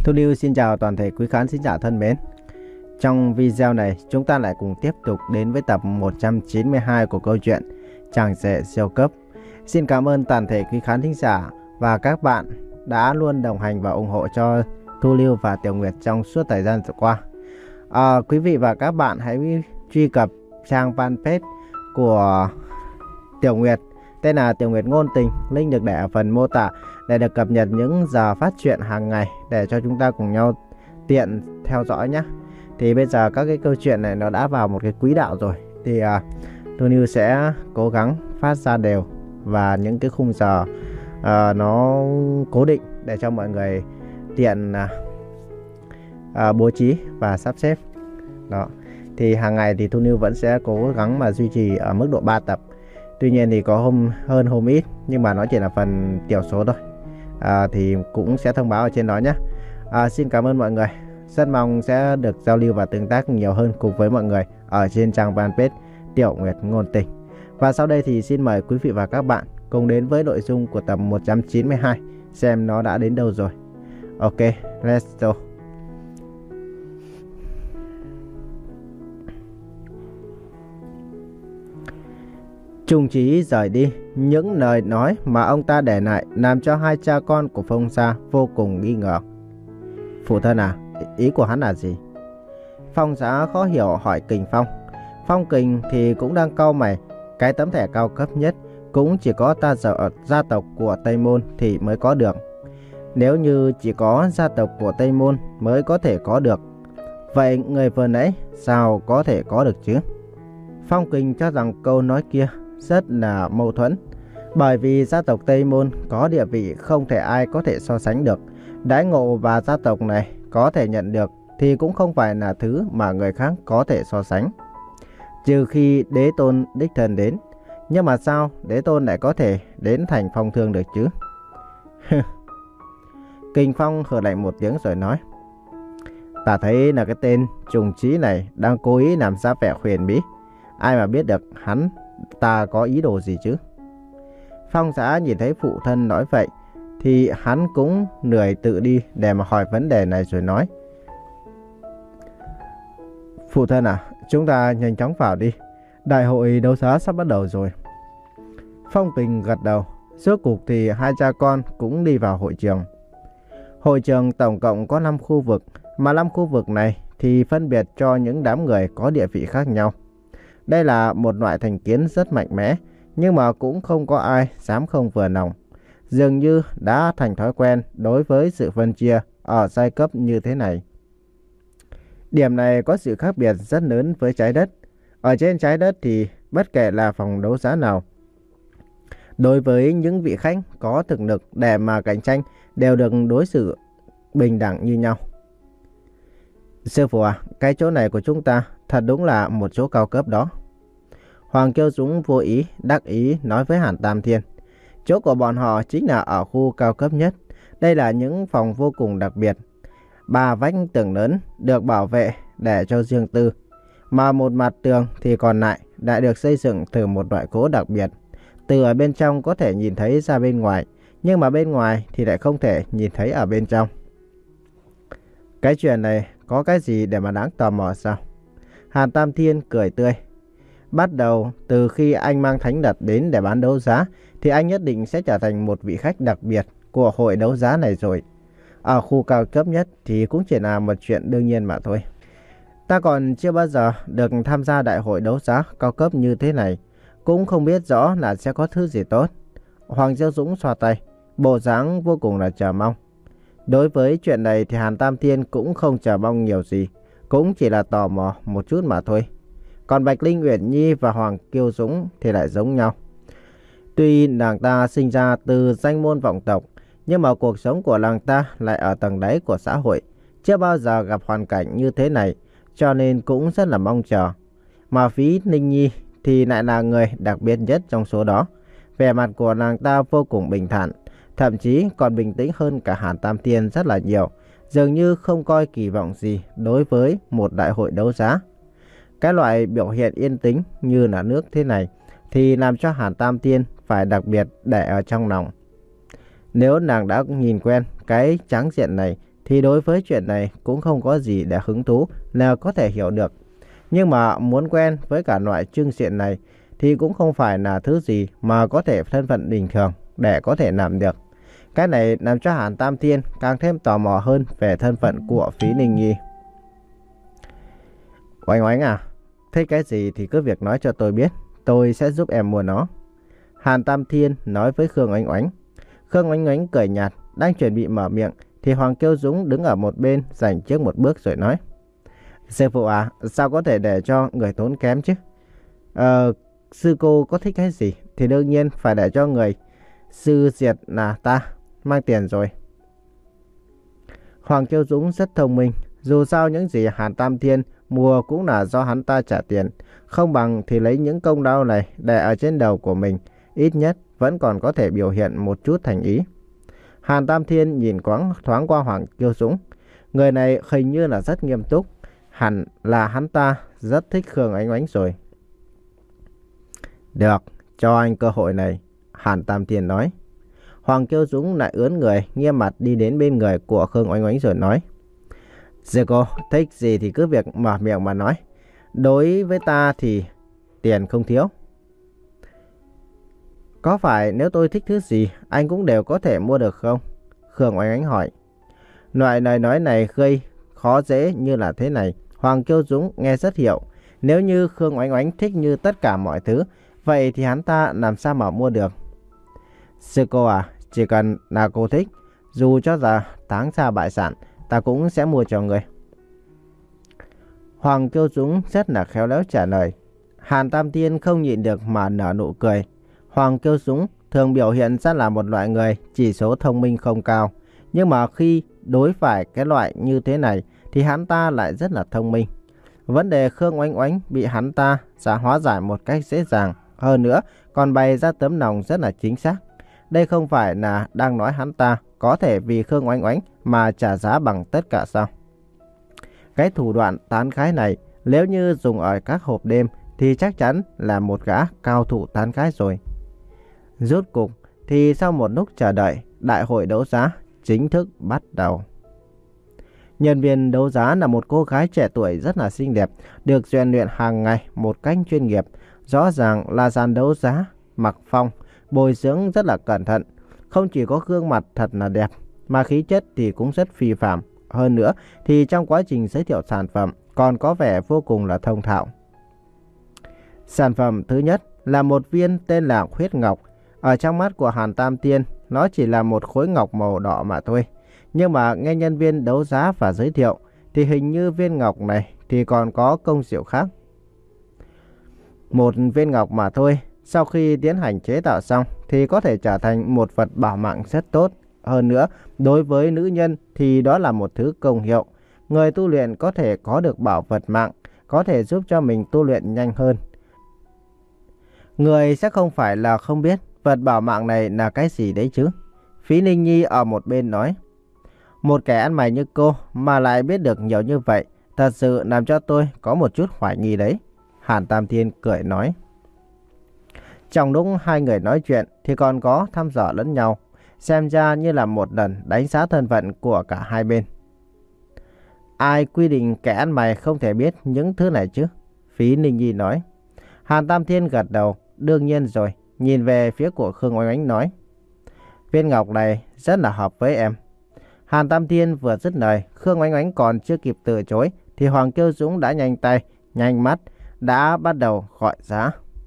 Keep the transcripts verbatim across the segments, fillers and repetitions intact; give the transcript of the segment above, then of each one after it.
Thu Lưu xin chào toàn thể quý khán thính giả thân mến. Trong video này, chúng ta lại cùng tiếp tục đến với tập một trăm chín mươi hai của câu chuyện Chàng rể siêu cấp. Xin cảm ơn toàn thể quý khán thính giả và các bạn đã luôn đồng hành và ủng hộ cho Thu Lưu và Tiểu Nguyệt trong suốt thời gian qua. À, quý vị và các bạn hãy truy cập trang fanpage của Tiểu Nguyệt, tên là Tiểu Nguyệt Ngôn Tình, link được để ở phần mô tả để được cập nhật những giờ phát truyện hàng ngày để cho chúng ta cùng nhau tiện theo dõi nhé. Thì bây giờ các cái câu chuyện này nó đã vào một cái quỹ đạo rồi, thì uh, Thu Lưu sẽ cố gắng phát ra đều và những cái khung giờ uh, nó cố định để cho mọi người tiện uh, uh, bố trí và sắp xếp. Đó. Thì hàng ngày thì Thu Lưu vẫn sẽ cố gắng mà duy trì ở mức độ ba tập. Tuy nhiên thì có hôm hơn hôm ít, nhưng mà nó chỉ là phần tiểu số thôi. À, thì cũng sẽ thông báo ở trên đó nhé. À, xin cảm ơn mọi người. Rất mong sẽ được giao lưu và tương tác nhiều hơn cùng với mọi người ở trên trang fanpage Tiểu Nguyệt Ngôn Tình. Và sau đây thì xin mời quý vị và các bạn cùng đến với nội dung của tập một trăm chín mươi hai, xem nó đã đến đâu rồi. Ok, let's go. Trung Chí rời đi, những lời nói mà ông ta để lại làm cho hai cha con của Phong Gia vô cùng nghi ngờ. Phụ thân à, ý của hắn là gì? Phong Gia khó hiểu hỏi Kình Phong. Phong Kình thì cũng đang cau mày, cái tấm thẻ cao cấp nhất cũng chỉ có ta giờ ở gia tộc của Tây Môn thì mới có được. Nếu như chỉ có gia tộc của Tây Môn mới có thể có được, vậy người vừa nãy sao có thể có được chứ? Phong Kình cho rằng câu nói kia rất là mâu thuẫn, bởi vì gia tộc Tây Môn có địa vị không thể ai có thể so sánh được. Đãi ngộ và gia tộc này có thể nhận được thì cũng không phải là thứ mà người khác có thể so sánh, trừ khi đế tôn đích thân đến. Nhưng mà sao đế tôn lại có thể đến thành Phong Thương được chứ? Kình Phong hừ lạnh một tiếng rồi nói: Ta thấy là cái tên Trùng Chí này đang cố ý làm ra vẻ huyền bí. Ai mà biết được hắn ta có ý đồ gì chứ? Phong Giá nhìn thấy phụ thân nói vậy thì hắn cũng lười tự đi để mà hỏi vấn đề này rồi nói: Phụ thân à, chúng ta nhanh chóng vào đi. Đại hội đấu giá sắp bắt đầu rồi. Phong Kình gật đầu. Rốt cuộc thì hai cha con cũng đi vào hội trường. Hội trường tổng cộng có năm khu vực, mà năm khu vực này thì phân biệt cho những đám người có địa vị khác nhau. Đây là một loại thành kiến rất mạnh mẽ, nhưng mà cũng không có ai dám không vừa lòng. Dường như đã thành thói quen đối với sự phân chia ở giai cấp như thế này. Điểm này có sự khác biệt rất lớn với trái đất. Ở trên trái đất thì bất kể là phòng đấu giá nào, đối với những vị khách có thực lực để mà cạnh tranh đều được đối xử bình đẳng như nhau. Sư phụ à, cái chỗ này của chúng ta thật đúng là một chỗ cao cấp đó. Hoàng Kiêu Dũng vô ý đắc ý nói với Hàn Tam Thiên. Chỗ của bọn họ chính là ở khu cao cấp nhất. Đây là những phòng vô cùng đặc biệt. Ba vách tường lớn được bảo vệ để cho riêng tư, mà một mặt tường thì còn lại đã được xây dựng từ một loại gỗ đặc biệt. Từ ở bên trong có thể nhìn thấy ra bên ngoài, nhưng mà bên ngoài thì lại không thể nhìn thấy ở bên trong. Cái chuyện này có cái gì để mà đáng tò mò sao? Hàn Tam Thiên cười tươi. Bắt đầu từ khi anh mang thánh vật đến để bán đấu giá thì anh nhất định sẽ trở thành một vị khách đặc biệt của hội đấu giá này rồi. Ở khu cao cấp nhất thì cũng chỉ là một chuyện đương nhiên mà thôi. Ta còn chưa bao giờ được tham gia đại hội đấu giá cao cấp như thế này, cũng không biết rõ là sẽ có thứ gì tốt. Hoàng Diêu Dũng xoa tay, bộ dáng vô cùng là chờ mong. Đối với chuyện này thì Hàn Tam Thiên cũng không chờ mong nhiều gì, cũng chỉ là tò mò một chút mà thôi. Còn Bạch Linh Uyển Nhi và Hoàng Kiêu Dũng thì lại giống nhau. Tuy nàng ta sinh ra từ danh môn vọng tộc, nhưng mà cuộc sống của nàng ta lại ở tầng đáy của xã hội, chưa bao giờ gặp hoàn cảnh như thế này, cho nên cũng rất là mong chờ. Mà Phí Ninh Nhi thì lại là người đặc biệt nhất trong số đó. Vẻ mặt của nàng ta vô cùng bình thản, thậm chí còn bình tĩnh hơn cả Hàn Tam Thiên rất là nhiều, dường như không coi kỳ vọng gì đối với một đại hội đấu giá. Cái loại biểu hiện yên tĩnh như là nước thế này thì làm cho Hàn Tam Thiên phải đặc biệt để ở trong lòng. Nếu nàng đã nhìn quen cái tráng diện này thì đối với chuyện này cũng không có gì để hứng thú nào có thể hiểu được. Nhưng mà muốn quen với cả loại trưng diện này thì cũng không phải là thứ gì mà có thể thân phận bình thường để có thể làm được. Cái này làm cho Hàn Tam Thiên càng thêm tò mò hơn về thân phận của Phí Ninh Nhi. Oánh Oánh à, thích cái gì thì cứ việc nói cho tôi biết, tôi sẽ giúp em mua nó. Hàn Tam Thiên nói với Khương Oánh Oánh. Khương Oánh Oánh cười nhạt, đang chuẩn bị mở miệng thì Hoàng Kiêu Dũng đứng ở một bên giành trước một bước rồi nói. Sư phụ à, sao có thể để cho người tốn kém chứ? Ờ, sư cô có thích cái gì thì đương nhiên phải để cho người. Sư diệt là ta, mang tiền rồi. Hoàng Kiêu Dũng rất thông minh, dù sao những gì Hàn Tam Thiên mua cũng là do hắn ta trả tiền. Không bằng thì lấy những công lao này để ở trên đầu của mình, ít nhất vẫn còn có thể biểu hiện một chút thành ý. Hàn Tam Thiên nhìn quáng thoáng qua Hoàng Kiêu Dũng. Người này hình như là rất nghiêm túc. Hẳn là hắn ta rất thích Khương Oánh Oánh rồi. Được, cho anh cơ hội này, Hàn Tam Thiên nói. Hoàng Kiêu Dũng lại ướn người, nghiêm mặt đi đến bên người của Khương Oánh Oánh rồi nói. Dì cô, thích gì thì cứ việc mở miệng mà nói. Đối với ta thì tiền không thiếu. Có phải nếu tôi thích thứ gì, anh cũng đều có thể mua được không? Khương Oánh Oánh hỏi. Loại lời nói này gây khó dễ như là thế này, Hoàng Kiêu Dũng nghe rất hiểu. Nếu như Khương Oánh Oánh thích như tất cả mọi thứ, vậy thì hắn ta làm sao mà mua được? Sư cô à, chỉ cần là cô thích, dù cho là táng ra bại sản, ta cũng sẽ mua cho người. Hoàng Kiêu Dũng rất là khéo léo trả lời. Hàn Tam Thiên không nhịn được mà nở nụ cười. Hoàng Kiêu Dũng thường biểu hiện ra là một loại người chỉ số thông minh không cao. Nhưng mà khi đối phải cái loại như thế này thì hắn ta lại rất là thông minh. Vấn đề Khương Oánh Oánh bị hắn ta sẽ hóa giải một cách dễ dàng. Hơn nữa còn bày ra tấm lòng rất là chính xác. Đây không phải là đang nói hắn ta có thể vì Khương Oánh Oánh mà trả giá bằng tất cả sao? Cái thủ đoạn tán gái này nếu như dùng ở các hộp đêm thì chắc chắn là một gã cao thủ tán gái rồi. Rốt cục thì sau một lúc chờ đợi, đại hội đấu giá chính thức bắt đầu. Nhân viên đấu giá là một cô gái trẻ tuổi rất là xinh đẹp, được rèn luyện hàng ngày một cách chuyên nghiệp. Rõ ràng là sàn đấu giá mặc phong, bồi dưỡng rất là cẩn thận. Không chỉ có gương mặt thật là đẹp, mà khí chất thì cũng rất phi phàm. Hơn nữa thì trong quá trình giới thiệu sản phẩm còn có vẻ vô cùng là thông thạo. Sản phẩm thứ nhất là một viên tên là huyết ngọc. Ở trong mắt của Hàn Tam Thiên, nó chỉ là một khối ngọc màu đỏ mà thôi. Nhưng mà nghe nhân viên đấu giá và giới thiệu thì hình như viên ngọc này thì còn có công dụng khác. Một viên ngọc mà thôi, sau khi tiến hành chế tạo xong thì có thể trở thành một vật bảo mạng rất tốt. Hơn nữa, đối với nữ nhân thì đó là một thứ công hiệu. Người tu luyện có thể có được bảo vật mạng, có thể giúp cho mình tu luyện nhanh hơn. Người sẽ không phải là không biết vật bảo mạng này là cái gì đấy chứ. Phí Ninh Nhi ở một bên nói. Một kẻ ăn mày như cô mà lại biết được nhiều như vậy, thật sự làm cho tôi có một chút hoài nghi đấy. Hàn Tam Thiên cười nói. Trong lúc hai người nói chuyện thì còn có thăm dò lẫn nhau, xem ra như là một lần đánh giá thân phận của cả hai bên. Ai quy định kẻ ăn mày không thể biết những thứ này chứ? Phí Ninh Nhi nói. Hàn Tam Thiên gật đầu, đương nhiên rồi, nhìn về phía của Khương Oánh Oánh nói. Viên ngọc này rất là hợp với em. Hàn Tam Thiên vừa dứt lời, Khương Oánh Oánh còn chưa kịp từ chối thì Hoàng Kiêu Dũng đã nhanh tay, nhanh mắt, đã bắt đầu gọi giá.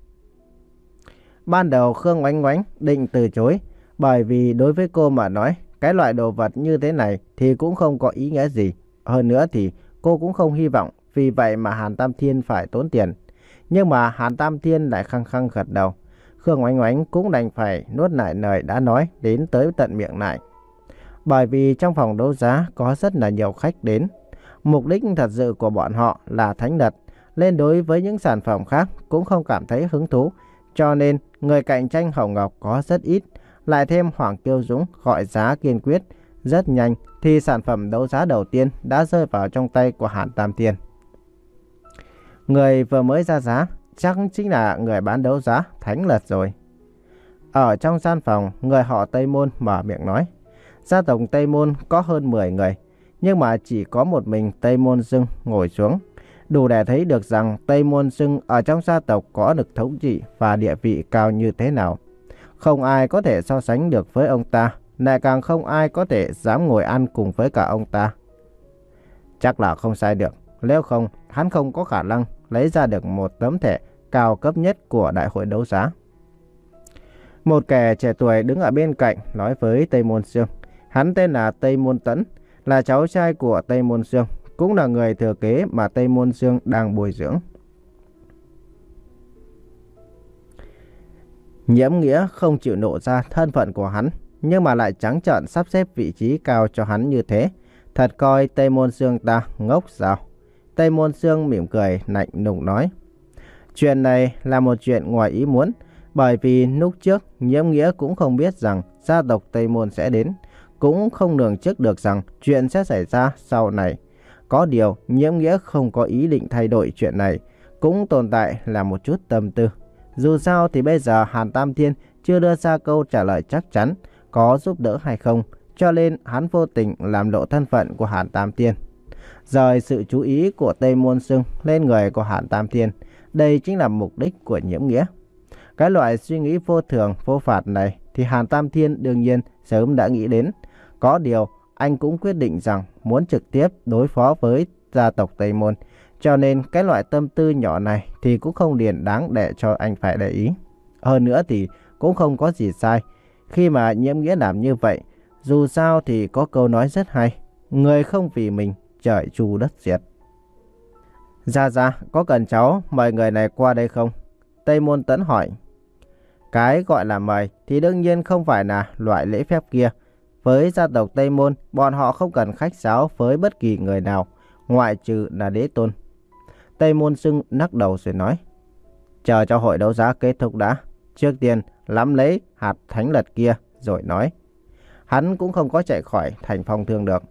Ban đầu Khương Oánh Oánh định từ chối, bởi vì đối với cô mà nói, cái loại đồ vật như thế này thì cũng không có ý nghĩa gì. Hơn nữa thì cô cũng không hy vọng vì vậy mà Hàn Tam Thiên phải tốn tiền. Nhưng mà Hàn Tam Thiên lại khăng khăng gật đầu. Khương Oánh Oánh cũng đành phải nuốt lại lời đã nói đến tới tận miệng lại. Bởi vì trong phòng đấu giá có rất là nhiều khách đến. Mục đích thật sự của bọn họ là thánh lật, nên đối với những sản phẩm khác cũng không cảm thấy hứng thú. Cho nên người cạnh tranh Hồng Ngọc có rất ít. Lại thêm Hoàng Kiêu Dũng gọi giá kiên quyết. Rất nhanh thì sản phẩm đấu giá đầu tiên đã rơi vào trong tay của Hàn Tam Thiên. Người vừa mới ra giá chắc chính là người bán đấu giá thánh lật rồi. Ở trong gian phòng, người họ Tây Môn mở miệng nói. Gia tộc Tây Môn có hơn mười người. nhưng mà chỉ có một mình Tây Môn Xưng ngồi xuống, đủ để thấy được rằng Tây Môn Xưng ở trong gia tộc có được thống trị và địa vị cao như thế nào. Không ai có thể so sánh được với ông ta, lại càng không ai có thể dám ngồi ăn cùng với cả ông ta. Chắc là không sai được, nếu không hắn không có khả năng lấy ra được một tấm thẻ cao cấp nhất của đại hội đấu giá. Một kẻ trẻ tuổi đứng ở bên cạnh nói với Tây Môn Xương. Hắn tên là Tây Môn Tẫn, là cháu trai của Tây Môn Xương, cũng là người thừa kế mà Tây Môn Xương đang bồi dưỡng. Nhiễm Nghĩa không chịu nộ ra thân phận của hắn, nhưng mà lại trắng trợn sắp xếp vị trí cao cho hắn như thế. Thật coi Tây Môn Xương ta ngốc sao? Tây Môn Xương mỉm cười lạnh lùng nói. Chuyện này là một chuyện ngoài ý muốn, bởi vì lúc trước Nhiễm Nghĩa cũng không biết rằng gia tộc Tây Môn sẽ đến, cũng không lường trước được rằng chuyện sẽ xảy ra sau này. Có điều Nhiễm Nghĩa không có ý định thay đổi chuyện này, cũng tồn tại là một chút tâm tư. Dù sao thì bây giờ Hàn Tam Thiên chưa đưa ra câu trả lời chắc chắn có giúp đỡ hay không, cho nên hắn vô tình làm lộ thân phận của Hàn Tam Thiên, rời sự chú ý của Tây Môn Xưng lên người của Hàn Tam Thiên. Đây chính là mục đích của Nhiễm Nghĩa. Cái loại suy nghĩ vô thường vô phạt này thì Hàn Tam Thiên đương nhiên sớm đã nghĩ đến. Có điều anh cũng quyết định rằng muốn trực tiếp đối phó với gia tộc Tây Môn, cho nên cái loại tâm tư nhỏ này thì cũng không liền đáng để cho anh phải để ý. Hơn nữa thì cũng không có gì sai khi mà Nhiễm Nghĩa làm như vậy. Dù sao thì có câu nói rất hay, người không vì mình trời chu đất diệt. Gia Gia, có cần cháu mời người này qua đây không? Tây Môn Tẫn hỏi. Cái gọi là mời thì đương nhiên không phải là loại lễ phép kia. Với gia tộc Tây Môn, bọn họ không cần khách sáo với bất kỳ người nào, ngoại trừ là đế tôn. Tây Môn Xưng lắc đầu rồi nói. Chờ cho hội đấu giá kết thúc đã. Trước tiên nắm lấy hạt thánh lật kia rồi nói. Hắn cũng không có chạy khỏi thành phong thương được.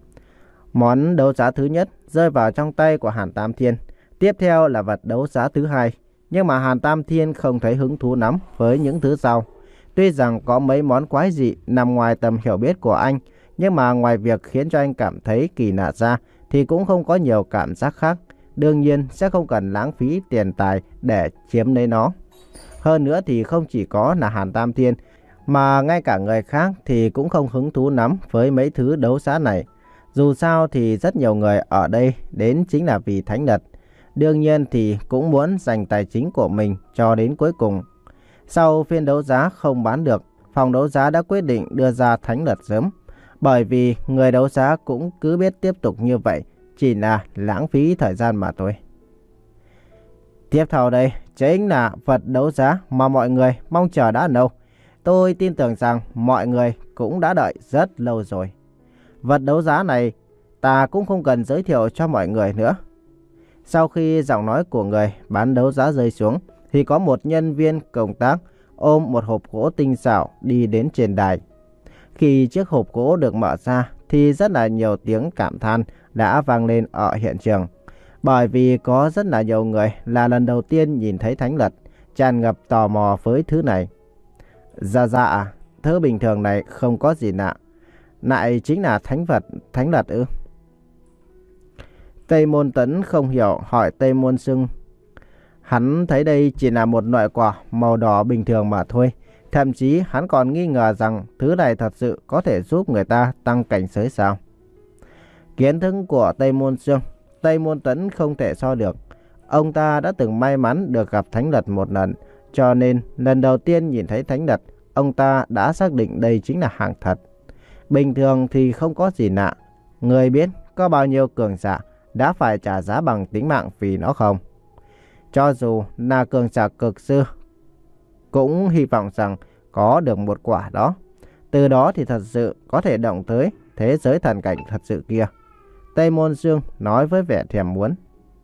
Món đấu giá thứ nhất rơi vào trong tay của Hàn Tam Thiên. Tiếp theo là vật đấu giá thứ hai. Nhưng mà Hàn Tam Thiên không thấy hứng thú lắm với những thứ sau. Tuy rằng có mấy món quái dị nằm ngoài tầm hiểu biết của anh, nhưng mà ngoài việc khiến cho anh cảm thấy kỳ lạ ra thì cũng không có nhiều cảm giác khác. Đương nhiên sẽ không cần lãng phí tiền tài để chiếm lấy nó. Hơn nữa thì không chỉ có là Hàn Tam Thiên, mà ngay cả người khác thì cũng không hứng thú lắm với mấy thứ đấu giá này. Dù sao thì rất nhiều người ở đây đến chính là vì thánh lật. Đương nhiên thì cũng muốn dành tài chính của mình cho đến cuối cùng. Sau phiên đấu giá không bán được, phòng đấu giá đã quyết định đưa ra thánh lật sớm. Bởi vì người đấu giá cũng cứ biết tiếp tục như vậy chỉ là lãng phí thời gian mà thôi. Tiếp theo đây chính là vật đấu giá mà mọi người mong chờ đã lâu. Tôi tin tưởng rằng mọi người cũng đã đợi rất lâu rồi. Vật đấu giá này ta cũng không cần giới thiệu cho mọi người nữa. Sau khi giọng nói của người bán đấu giá rơi xuống thì có một nhân viên công tác ôm một hộp gỗ tinh xảo đi đến trên đài. Khi chiếc hộp gỗ được mở ra thì rất là nhiều tiếng cảm than đã vang lên ở hiện trường. Bởi vì có rất là nhiều người là lần đầu tiên nhìn thấy thánh lật, tràn ngập tò mò với thứ này. Dạ dạ, thứ bình thường này không có gì lạ. Lại chính là thánh vật, thánh lật ư? Tây Môn Tẫn không hiểu hỏi Tây Môn Xưng. Hắn thấy đây chỉ là một loại quả màu đỏ bình thường mà thôi. Thậm chí hắn còn nghi ngờ rằng thứ này thật sự có thể giúp người ta tăng cảnh giới sao. Kiến thức của Tây Môn Xưng, Tây Môn Tẫn không thể so được. Ông ta đã từng may mắn được gặp thánh lật một lần, cho nên lần đầu tiên nhìn thấy thánh lật, ông ta đã xác định đây chính là hàng thật. Bình thường thì không có gì lạ. Người biết có bao nhiêu cường giả đã phải trả giá bằng tính mạng vì nó không? Cho dù là cường giả cực sư, cũng hy vọng rằng có được một quả đó. Từ đó thì thật sự có thể động tới thế giới thần cảnh thật sự kia. Tây Môn Dương nói với vẻ thèm muốn.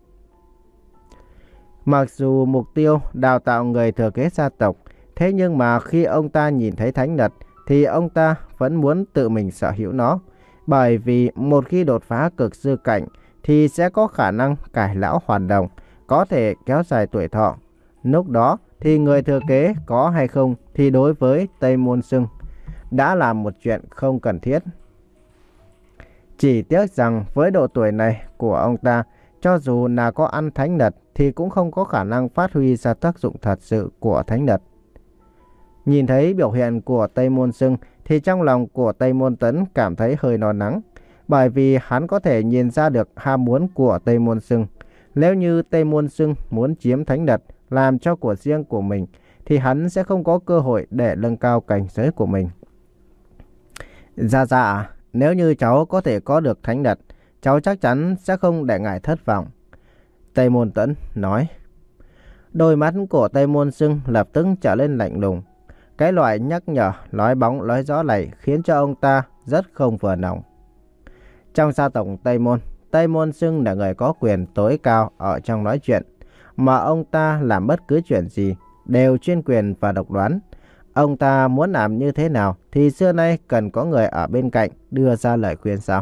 Mặc dù mục tiêu đào tạo người thừa kế gia tộc, thế nhưng mà khi ông ta nhìn thấy thánh lật thì ông ta vẫn muốn tự mình sở hữu nó. Bởi vì một khi đột phá cực sư cảnh thì sẽ có khả năng cải lão hoàn đồng, có thể kéo dài tuổi thọ. Lúc đó thì người thừa kế có hay không thì đối với Tây Môn Xưng đã là một chuyện không cần thiết. Chỉ tiếc rằng với độ tuổi này của ông ta, cho dù là có ăn thánh nật thì cũng không có khả năng phát huy ra tác dụng thật sự của thánh nật. Nhìn thấy biểu hiện của Tây Môn Xưng thì trong lòng của Tây Môn Tấn cảm thấy hơi lo lắng, bởi vì hắn có thể nhìn ra được ham muốn của Tây Môn Xưng. Nếu như Tây Môn Xưng muốn chiếm thánh nật làm cho của riêng của mình thì hắn sẽ không có cơ hội để nâng cao cảnh giới của mình. Dạ dạ, nếu như cháu có thể có được thánh nật, cháu chắc chắn sẽ không để ngài thất vọng. Tây Môn Tấn nói. Đôi mắt của Tây Môn Xưng lập tức trở lên lạnh lùng. Cái loại nhắc nhở, nói bóng, nói gió này khiến cho ông ta rất không vừa lòng. Trong gia tộc Tây Môn, Tây Môn Xưng là người có quyền tối cao ở trong nói chuyện, mà ông ta làm bất cứ chuyện gì đều chuyên quyền và độc đoán. Ông ta muốn làm như thế nào thì xưa nay cần có người ở bên cạnh đưa ra lời khuyên sao?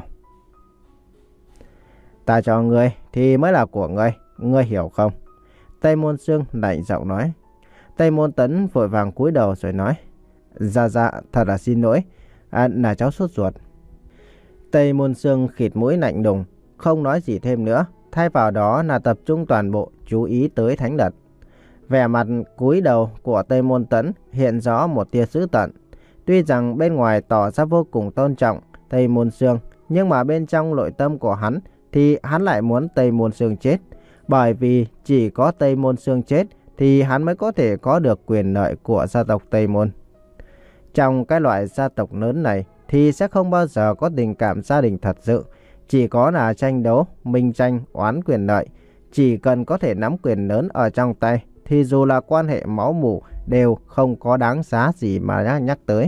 Ta cho ngươi thì mới là của ngươi, ngươi hiểu không? Tây Môn Xưng lạnh giọng nói. Tây Môn Tấn vội vàng cúi đầu rồi nói. Dạ dạ, thật là xin lỗi, à, là cháu sốt ruột. Tây Môn Xưng khịt mũi lạnh lùng, không nói gì thêm nữa, thay vào đó là tập trung toàn bộ chú ý tới thánh nật. Vẻ mặt cúi đầu của Tây Môn Tấn hiện rõ một tia dữ tợn. Tuy rằng bên ngoài tỏ ra vô cùng tôn trọng Tây Môn Xưng, nhưng mà bên trong nội tâm của hắn thì hắn lại muốn Tây Môn Xưng chết. Bởi vì chỉ có Tây Môn Xưng chết thì hắn mới có thể có được quyền lợi của gia tộc Tây Môn. Trong cái loại gia tộc lớn này thì sẽ không bao giờ có tình cảm gia đình thật sự. Chỉ có là tranh đấu, minh tranh, oán quyền lợi. Chỉ cần có thể nắm quyền lớn ở trong tay thì dù là quan hệ máu mủ đều không có đáng giá gì mà nhắc tới.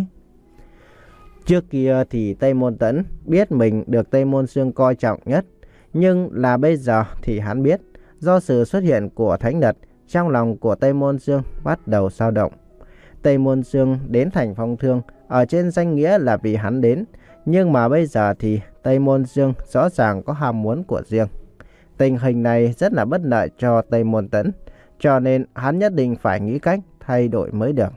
Trước kia thì Tây Môn Tấn biết mình được Tây Môn Xưng coi trọng nhất. Nhưng là bây giờ thì hắn biết, do sự xuất hiện của thánh nật, trong lòng của Tây Môn Xưng bắt đầu dao động. Tây Môn Xưng đến thành Phong Thương ở trên danh nghĩa là vì hắn đến, nhưng mà bây giờ thì Tây Môn Xưng rõ ràng có ham muốn của riêng. Tình hình này rất là bất lợi cho Tây Môn Tấn, cho nên hắn nhất định phải nghĩ cách thay đổi mới được.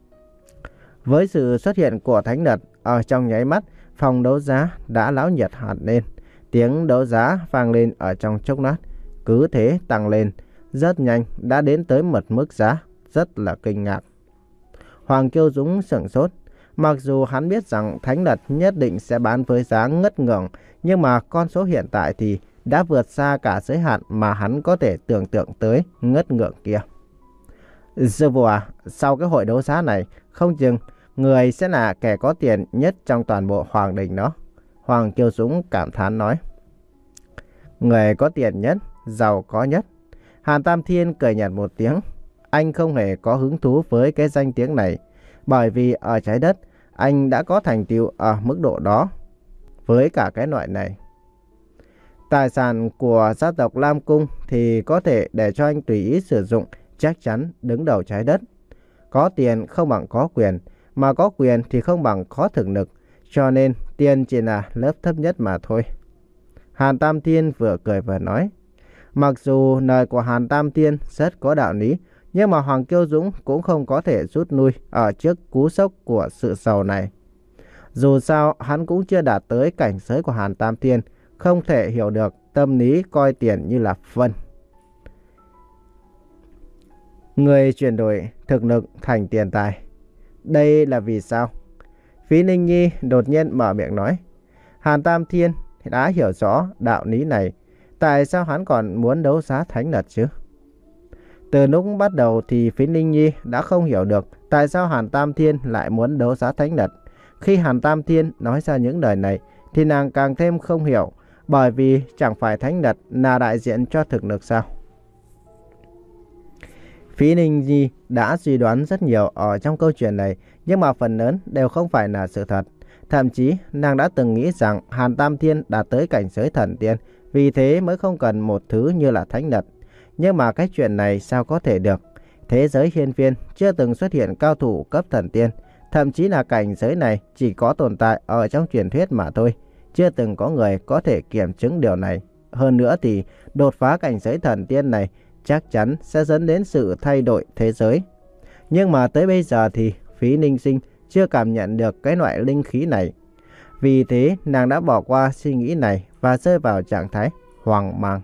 Với sự xuất hiện của thánh nật, ở trong nháy mắt, phòng đấu giá đã náo nhiệt hẳn lên. Tiếng đấu giá vang lên ở trong chốc lát, cứ thế tăng lên, rất nhanh đã đến tới một mức giá rất là kinh ngạc. Hoàng Kiêu Dũng sửng sốt, mặc dù hắn biết rằng thánh nật nhất định sẽ bán với giá ngất ngưỡng, nhưng mà con số hiện tại thì đã vượt xa cả giới hạn mà hắn có thể tưởng tượng tới ngất ngưỡng kia. Sư phụ à, sau cái hội đấu giá này, không chừng người sẽ là kẻ có tiền nhất trong toàn bộ Hoàng Đình đó. Hoàng Kiêu Dũng cảm thán nói. Người có tiền nhất, giàu có nhất. Hàn Tam Thiên cười nhạt một tiếng. Anh không hề có hứng thú với cái danh tiếng này, bởi vì ở trái đất anh đã có thành tựu ở mức độ đó. Với cả cái loại này, tài sản của gia tộc Lam Cung thì có thể để cho anh tùy ý sử dụng, chắc chắn đứng đầu trái đất. Có tiền không bằng có quyền, mà có quyền thì không bằng có thực lực, cho nên tiền chỉ là lớp thấp nhất mà thôi. Hàn Tam Thiên vừa cười vừa nói. Mặc dù lời của Hàn Tam Thiên rất có đạo lý, nhưng mà Hoàng Kiêu Dũng cũng không có thể rút lui ở trước cú sốc của sự giàu này. Dù sao hắn cũng chưa đạt tới cảnh giới của Hàn Tam Thiên, không thể hiểu được tâm lý coi tiền như là phân. Người chuyển đổi thực lực thành tiền tài. Đây là vì sao? Phí Ninh Nhi đột nhiên mở miệng nói. Hàn Tam Thiên đã hiểu rõ đạo lý này, tại sao hắn còn muốn đấu giá thánh nật chứ? Từ lúc bắt đầu thì Phí Ninh Nhi đã không hiểu được tại sao Hàn Tam Thiên lại muốn đấu giá thánh nật. Khi Hàn Tam Thiên nói ra những lời này thì nàng càng thêm không hiểu, bởi vì chẳng phải thánh nật là đại diện cho thực lực sao? Phí Ninh Nhi đã suy đoán rất nhiều ở trong câu chuyện này, nhưng mà phần lớn đều không phải là sự thật. Thậm chí nàng đã từng nghĩ rằng Hàn Tam Thiên đạt tới cảnh giới thần tiên, vì thế mới không cần một thứ như là thánh nật. Nhưng mà cái chuyện này sao có thể được? Thế giới hiên viên chưa từng xuất hiện cao thủ cấp thần tiên, thậm chí là cảnh giới này chỉ có tồn tại ở trong truyền thuyết mà thôi. Chưa từng có người có thể kiểm chứng điều này. Hơn nữa thì đột phá cảnh giới thần tiên này chắc chắn sẽ dẫn đến sự thay đổi thế giới. Nhưng mà tới bây giờ thì Phí Ninh Sinh chưa cảm nhận được cái loại linh khí này. Vì thế nàng đã bỏ qua suy nghĩ này và rơi vào trạng thái hoang mang.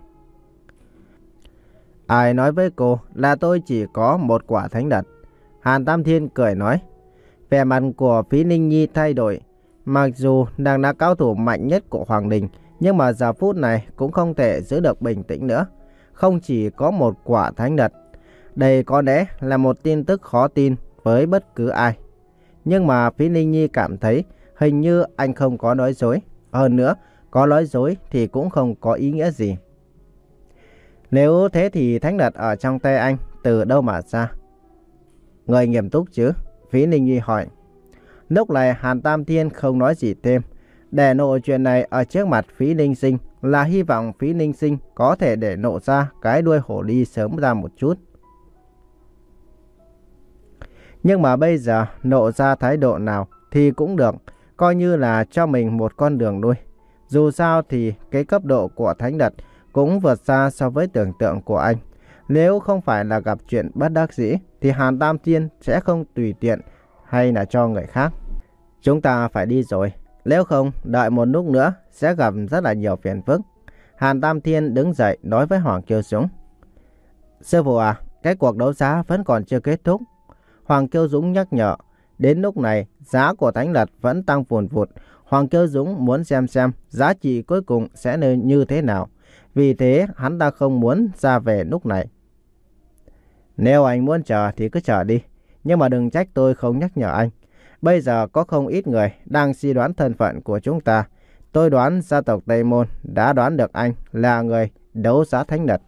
Ai nói với cô là tôi chỉ có một quả thánh đật? Hàn Tam Thiên cười nói. Vẻ mặt của Phí Ninh Nhi thay đổi. Mặc dù nàng là cao thủ mạnh nhất của Hoàng Đình, nhưng mà giờ phút này cũng không thể giữ được bình tĩnh nữa. Không chỉ có một quả thánh đật. Đây có lẽ là một tin tức khó tin với bất cứ ai. Nhưng mà Phí Ninh Nhi cảm thấy hình như anh không có nói dối. Hơn nữa, có nói dối thì cũng không có ý nghĩa gì. Nếu thế thì thánh đật ở trong tay anh từ đâu mà ra? Người nghiêm túc chứ? Phí Ninh Nhi hỏi. Lúc này Hàn Tam Thiên không nói gì thêm. Để nộ chuyện này ở trước mặt Phí Ninh Sinh là hy vọng Phí Ninh Sinh có thể để nộ ra cái đuôi hổ ly sớm ra một chút. Nhưng mà bây giờ nộ ra thái độ nào thì cũng được, coi như là cho mình một con đường lui. Dù sao thì cái cấp độ của thánh đật cũng vượt xa so với tưởng tượng của anh. Nếu không phải là gặp chuyện bất đắc dĩ thì Hàn Tam Thiên sẽ không tùy tiện hay là cho người khác. Chúng ta phải đi rồi, nếu không đợi một lúc nữa sẽ gặp rất là nhiều phiền phức. Hàn Tam Thiên đứng dậy nói với Hoàng Kiêu Dũng. Sư phụ à, cái cuộc đấu giá vẫn còn chưa kết thúc. Hoàng Kiêu Dũng nhắc nhở. Đến lúc này giá của thánh đật vẫn tăng vùn vụt. Hoàng Kiêu Dũng muốn xem xem giá trị cuối cùng sẽ nên như thế nào. Vì thế hắn ta không muốn ra về lúc này. Nếu anh muốn chờ thì cứ chờ đi. Nhưng mà đừng trách tôi không nhắc nhở anh. Bây giờ có không ít người đang suy đoán thân phận của chúng ta. Tôi đoán gia tộc Tây Môn đã đoán được anh là người đấu giá thánh đật.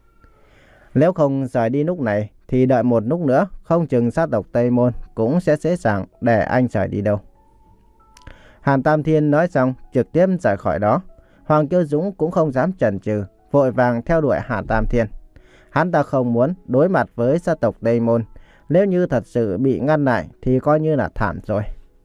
Nếu không rời đi lúc này thì đợi một lúc nữa không chừng gia tộc Tây Môn cũng sẽ dễ dàng để anh rời đi đâu. Hàn Tam Thiên nói xong trực tiếp rời khỏi đó. Hoàng Kiêu Dũng cũng không dám chần chừ, vội vàng theo đuổi Hàn Tam Thiên. Hắn ta không muốn đối mặt với gia tộc Tây Môn. Nếu như thật sự bị ngăn lại thì coi như là thảm rồi.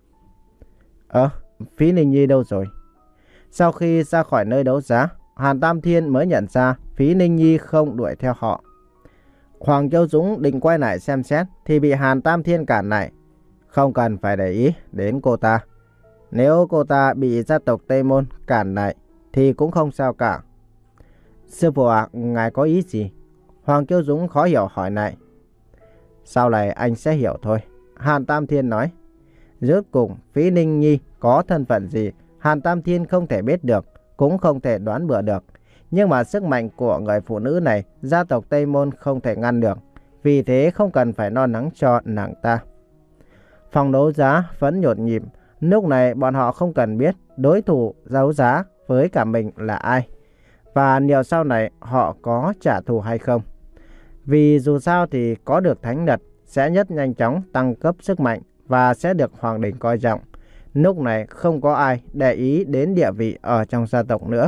Ơ, Phí Ninh Nhi đâu rồi? Sau khi ra khỏi nơi đấu giá, Hàn Tam Thiên mới nhận ra Phí Ninh Nhi không đuổi theo họ. Hoàng Kiêu Dũng định quay lại xem xét thì bị Hàn Tam Thiên cản lại. Không cần phải để ý đến cô ta. Nếu cô ta bị gia tộc Tây Môn cản lại thì cũng không sao cả. Sư phụ ạ, ngài có ý gì? Hoàng Kiêu Dũng khó hiểu hỏi lại. Sau này anh sẽ hiểu thôi. Hàn Tam Thiên nói. Rốt cuộc Phí Ninh Nhi có thân phận gì Hàn Tam Thiên không thể biết được, cũng không thể đoán bừa được. Nhưng mà sức mạnh của người phụ nữ này gia tộc Tây Môn không thể ngăn được. Vì thế không cần phải lo lắng cho nàng ta. Phòng đấu giá vẫn nhộn nhịp. Lúc này bọn họ không cần biết đối thủ đấu giá với cả mình là ai. Và liệu sau này họ có trả thù hay không. Vì dù sao thì có được thánh đật sẽ nhất nhanh chóng tăng cấp sức mạnh và sẽ được Hoàng Đình coi trọng. Lúc này không có ai để ý đến địa vị ở trong gia tộc nữa.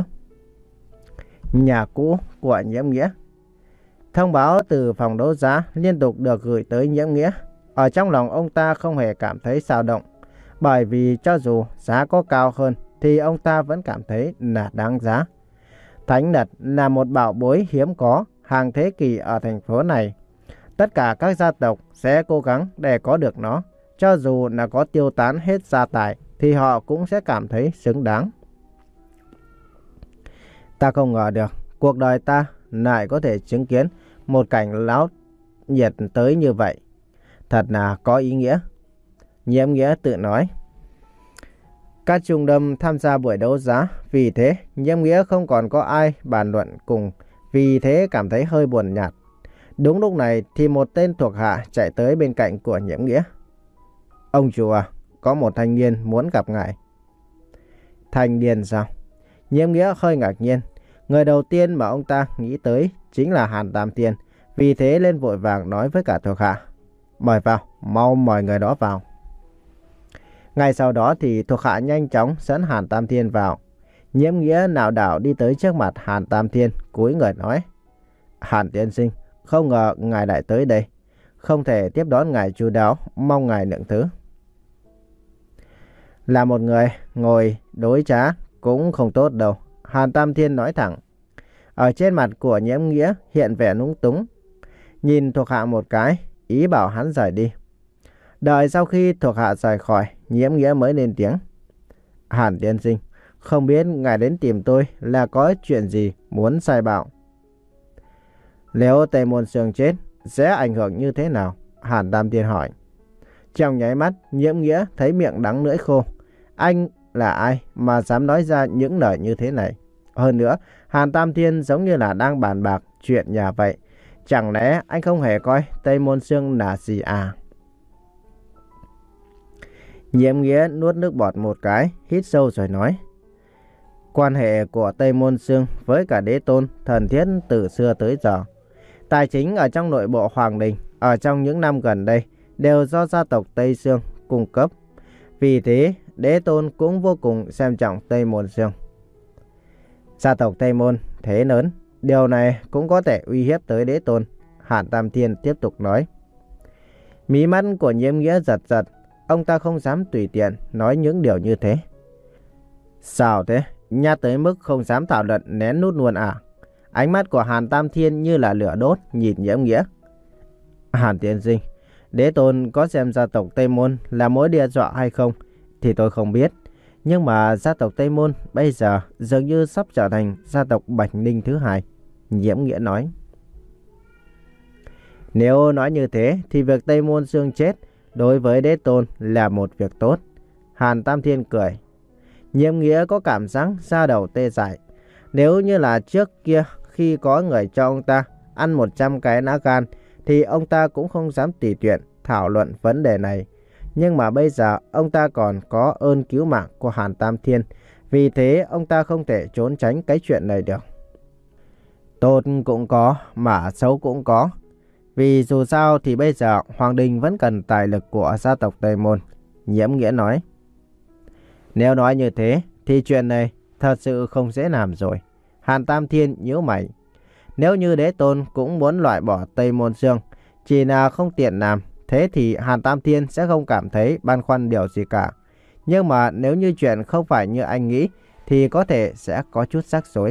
Nhà cũ của Nhiễm Nghĩa. Thông báo từ phòng đấu giá liên tục được gửi tới Nhiễm Nghĩa. Ở trong lòng ông ta không hề cảm thấy dao động. Bởi vì cho dù giá có cao hơn thì ông ta vẫn cảm thấy là đáng giá. Thánh đật là một bảo bối hiếm có, hàng thế kỷ ở thành phố này. Tất cả các gia tộc sẽ cố gắng để có được nó. Cho dù là có tiêu tán hết gia tài thì họ cũng sẽ cảm thấy xứng đáng. Ta không ngờ được cuộc đời ta lại có thể chứng kiến một cảnh náo nhiệt tới như vậy. Thật là có ý nghĩa. Nhiễm Nghĩa tự nói. Các trung tâm tham gia buổi đấu giá, vì thế Nhiễm Nghĩa không còn có ai bàn luận cùng, vì thế cảm thấy hơi buồn nhạt. Đúng lúc này thì một tên thuộc hạ chạy tới bên cạnh của Nhiễm Nghĩa. Ông chủ à, có một thanh niên muốn gặp ngài. Thanh niên sao? Nhiễm Nghĩa hơi ngạc nhiên. Người đầu tiên mà ông ta nghĩ tới chính là Hàn Tam Thiên, vì thế lên vội vàng nói với cả thuộc hạ. Mời vào, mau mời người đó vào. Ngay sau đó thì thuộc hạ nhanh chóng dẫn Hàn Tam Thiên vào. Nhiễm Nghĩa lảo đảo đi tới trước mặt Hàn Tam Thiên, cúi người nói. Hàn tiên sinh, không ngờ ngài lại tới đây. Không thể tiếp đón ngài chu đáo, mong ngài lượng thứ. Là một người ngồi đối trá cũng không tốt đâu. Hàn Tam Thiên nói thẳng. Ở trên mặt của Nhiễm Nghĩa hiện vẻ núng túng. Nhìn thuộc hạ một cái, ý bảo hắn rời đi. Đợi sau khi thuộc hạ rời khỏi, Nhiễm Nghĩa mới lên tiếng. Hàn tiên sinh, không biết ngài đến tìm tôi là có chuyện gì muốn sai bảo? Nếu Tây Môn Sương chết, sẽ ảnh hưởng như thế nào? Hàn Tam Thiên hỏi. Trong nháy mắt, Nhiễm Nghĩa thấy miệng đắng lưỡi khô. Anh là ai mà dám nói ra những lời như thế này? Hơn nữa, Hàn Tam Thiên giống như là đang bàn bạc chuyện nhà vậy. Chẳng lẽ anh không hề coi Tây Môn Sương là gì à? Nhiễm Nghĩa nuốt nước bọt một cái, hít sâu rồi nói. Quan hệ của Tây Môn Sương với cả đế tôn thần thiết từ xưa tới giờ. Tài chính ở trong nội bộ Hoàng Đình ở trong những năm gần đây đều do gia tộc Tây Sương cung cấp. Vì thế, đế tôn cũng vô cùng xem trọng Tây Môn Sương. Gia tộc Tây Môn thế lớn, điều này cũng có thể uy hiếp tới đế tôn. Hàn Tam Thiên tiếp tục nói. Mí mắt của Nhiễm Nghĩa giật giật, ông ta không dám tùy tiện nói những điều như thế. Sao thế? Nhát tới mức không dám thảo luận nén nút luôn à? Ánh mắt của Hàn Tam Thiên như là lửa đốt nhìn Nhiễm Nghĩa. Hàn tiên sinh, đế tôn có xem gia tộc Tây Môn là mối đe dọa hay không thì tôi không biết. Nhưng mà gia tộc Tây Môn bây giờ dường như sắp trở thành gia tộc Bạch Ninh thứ hai. Nhiễm Nghĩa nói. Nếu nói như thế thì việc Tây Môn Sương chết đối với đế tôn là một việc tốt. Hàn Tam Thiên cười. Nhiễm Nghĩa có cảm giác da đầu tê dại. Nếu như là trước kia khi có người cho ông ta ăn một trăm cái lá gan thì ông ta cũng không dám tùy tiện thảo luận vấn đề này. Nhưng mà bây giờ ông ta còn có ơn cứu mạng của Hàn Tam Thiên. Vì thế ông ta không thể trốn tránh cái chuyện này được. Tốt cũng có, mà xấu cũng có. Vì dù sao thì bây giờ Hoàng Đình vẫn cần tài lực của gia tộc Tây Môn. Nhiễm Nghĩa nói. Nếu nói như thế thì chuyện này thật sự không dễ làm rồi. Hàn Tam Thiên nhíu mày. Nếu như đế tôn cũng muốn loại bỏ Tây Môn Sương, chỉ là không tiện làm, thế thì Hàn Tam Thiên sẽ không cảm thấy băn khoăn điều gì cả. Nhưng mà nếu như chuyện không phải như anh nghĩ thì có thể sẽ có chút rắc rối.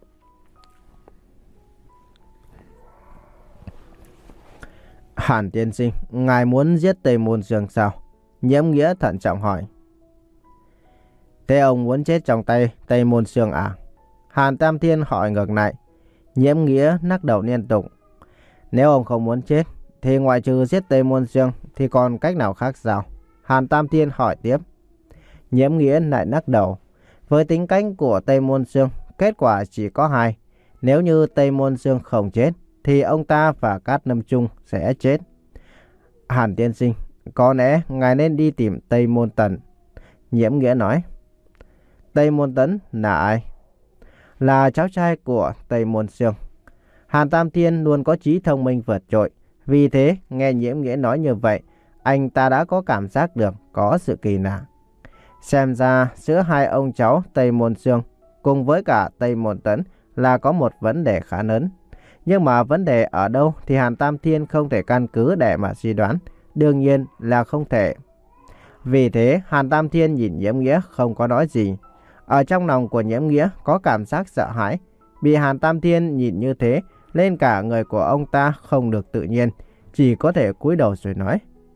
Hàn tiên sinh, ngài muốn giết Tây Môn Sương sao? Nhiễm Nghĩa thận trọng hỏi. Thế ông muốn chết trong tay Tây Môn Sương à? Hàn Tam Thiên hỏi ngược lại. Nhiễm Nghĩa lắc đầu liên tục. Nếu ông không muốn chết thì ngoại trừ giết Tây Môn Sương thì còn cách nào khác sao? Hàn Tam Thiên hỏi tiếp. Nhiễm Nghĩa lại lắc đầu. Với tính cách của Tây Môn Sương, kết quả chỉ có hai. Nếu như Tây Môn Sương không chết thì ông ta và Cát Lâm Trung sẽ chết. Hàn tiên sinh, có lẽ ngài nên đi tìm Tây Môn Tần. Nhiễm Nghĩa nói. Tây Môn Tấn là ai? Là cháu trai của Tây Môn Sương. Hàn Tam Thiên luôn có trí thông minh vượt trội. Vì thế, nghe Nhiễm Nghĩa nói như vậy, anh ta đã có cảm giác được có sự kỳ lạ. Xem ra giữa hai ông cháu Tây Môn Sương cùng với cả Tây Môn Tấn là có một vấn đề khá lớn. Nhưng mà vấn đề ở đâu thì Hàn Tam Thiên không thể căn cứ để mà suy đoán. Đương nhiên là không thể. Vì thế, Hàn Tam Thiên nhìn Nhiễm Nghĩa không có nói gì. Ở trong lòng của Nhiễm Nghĩa có cảm giác sợ hãi. Bị Hàn Tam Thiên nhìn như thế, nên cả người của ông ta không được tự nhiên, chỉ có thể cúi đầu rồi nói.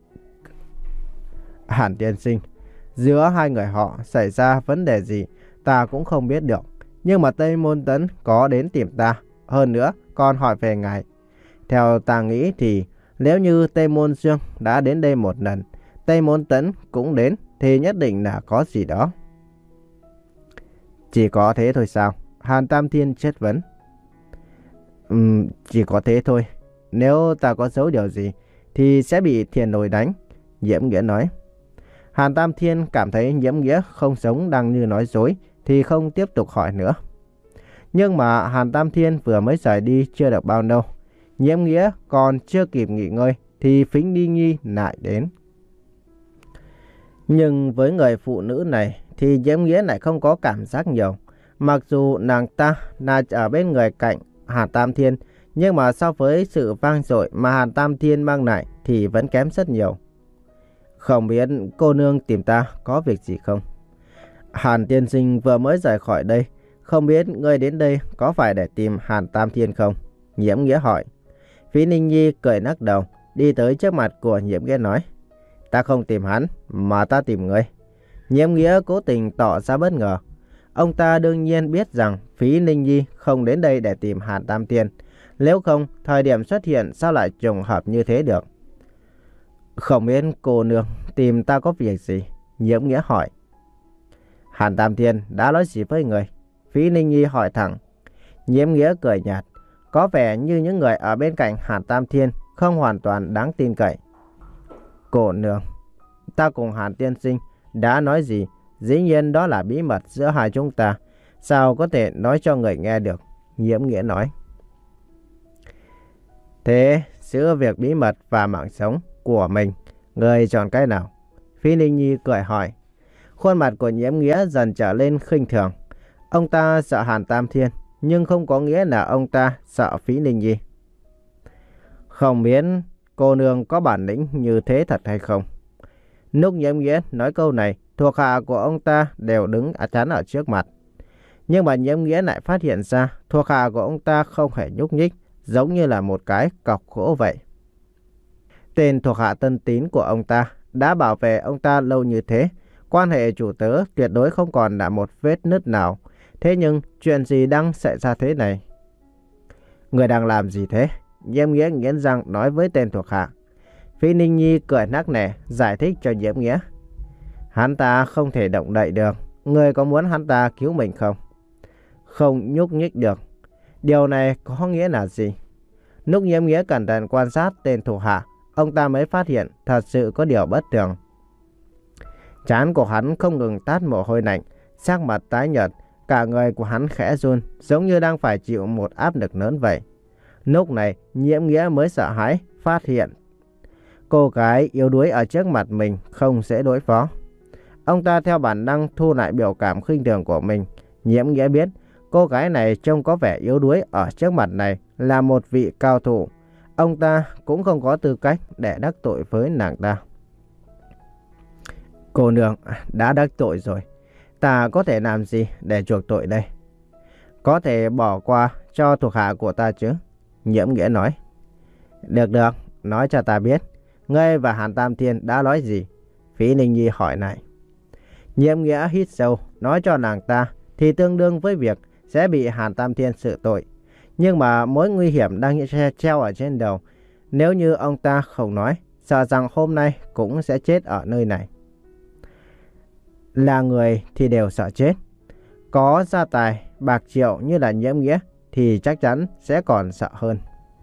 Hàn tiên sinh, giữa hai người họ xảy ra vấn đề gì ta cũng không biết được. Nhưng mà Tây Môn Tấn có đến tìm ta, hơn nữa còn hỏi về ngài. Theo ta nghĩ thì nếu như Tây Môn Sương đã đến đây một lần, Tây Môn Tấn cũng đến thì nhất định là có gì đó. Chỉ có thế thôi sao? Hàn Tam Thiên chất vấn. Ừm, chỉ có thế thôi. Nếu ta có giấu điều gì thì sẽ bị Thiền Nổi đánh. Nhiễm Nghĩa nói. Hàn Tam Thiên cảm thấy Nhiễm Nghĩa không giống đang như nói dối thì không tiếp tục hỏi nữa. Nhưng mà Hàn Tam Thiên vừa mới rời đi chưa được bao lâu. Nhiễm Nghĩa còn chưa kịp nghỉ ngơi thì Phính Đi Nhi lại đến. Nhưng với người phụ nữ này thì Nhiễm Nghĩa lại không có cảm giác nhiều. Mặc dù nàng ta là ở bên người cạnh Hàn Tam Thiên, nhưng mà so với sự vang dội mà Hàn Tam Thiên mang lại thì vẫn kém rất nhiều. Không biết cô nương tìm ta có việc gì không? Hàn tiên sinh vừa mới rời khỏi đây, không biết ngươi đến đây có phải để tìm Hàn Tam Thiên không? Nhiễm Nghĩa hỏi. Phí Ninh Nhi cười lắc đầu, đi tới trước mặt của Nhiễm Nghĩa nói. Ta không tìm hắn, mà ta tìm ngươi. Nhiễm Nghĩa cố tình tỏ ra bất ngờ. Ông ta đương nhiên biết rằng Phí Ninh Nhi không đến đây để tìm Hàn Tam Thiên. Nếu không, thời điểm xuất hiện sao lại trùng hợp như thế được? Không biết cô nương tìm ta có việc gì? Nhiễm Nghĩa hỏi. Hàn Tam Thiên đã nói gì với người? Phí Ninh Nhi hỏi thẳng. Nhiễm Nghĩa cười nhạt. Có vẻ như những người ở bên cạnh Hàn Tam Thiên không hoàn toàn đáng tin cậy. Cô nương, ta cùng Hàn tiên sinh đã nói gì? Dĩ nhiên đó là bí mật giữa hai chúng ta. Sao có thể nói cho người nghe được? Nhiễm Nghĩa nói. Thế giữa việc bí mật và mạng sống của mình, người chọn cái nào? Phí Ninh Nhi cười hỏi. Khuôn mặt của Nhiễm Nghĩa dần trở lên khinh thường. Ông ta sợ Hàn Tam Thiên, nhưng không có nghĩa là ông ta sợ Phí Ninh Nhi. Không biết cô nương có bản lĩnh như thế thật hay không? Lúc Nhiễm Nghĩa nói câu này, thuộc hạ của ông ta đều đứng chắn ở trước mặt. Nhưng mà Nhiễm Nghĩa lại phát hiện ra thuộc hạ của ông ta không hề nhúc nhích, giống như là một cái cọc gỗ vậy. Tên thuộc hạ tân tín của ông ta đã bảo vệ ông ta lâu như thế, quan hệ chủ tớ tuyệt đối không còn là một vết nứt nào. Thế nhưng chuyện gì đang xảy ra thế này? Người đang làm gì thế? Nhiễm Nghĩa nghiến răng nói với tên thuộc hạ. Phí Ninh Nhi cười nắc nẻ giải thích cho Nhiễm Nghĩa. Hắn ta không thể động đậy được. Người có muốn hắn ta cứu mình không? Không nhúc nhích được. Điều này có nghĩa là gì? Lúc Nhiễm Nghĩa cẩn thận quan sát tên thuộc hạ, ông ta mới phát hiện thật sự có điều bất thường. Trán của hắn không ngừng tát mồ hôi lạnh, sắc mặt tái nhợt, cả người của hắn khẽ run, giống như đang phải chịu một áp lực lớn vậy. Lúc này, Nhiễm Nghĩa mới sợ hãi phát hiện cô gái yếu đuối ở trước mặt mình không dễ đối phó. Ông ta theo bản năng thu lại biểu cảm khinh thường của mình. Nhiễm Nghĩa biết cô gái này trông có vẻ yếu đuối ở trước mặt này là một vị cao thủ. Ông ta cũng không có tư cách để đắc tội với nàng ta. Cô nương đã đắc tội rồi. Ta có thể làm gì để chuộc tội đây? Có thể bỏ qua cho thuộc hạ của ta chứ? Nhiễm Nghĩa nói. Được được, nói cho ta biết. Ngươi và Hàn Tam Thiên đã nói gì? Phí Ninh Nhi hỏi lại. Nhiễm Nghĩa hít sâu, nói cho nàng ta thì tương đương với việc sẽ bị Hàn Tam Thiên xử tội. Nhưng mà mối nguy hiểm đang treo ở trên đầu. Nếu như ông ta không nói, sợ rằng hôm nay cũng sẽ chết ở nơi này. Là người thì đều sợ chết. Có gia tài, bạc triệu như là Nhiễm Nghĩa thì chắc chắn sẽ còn sợ hơn.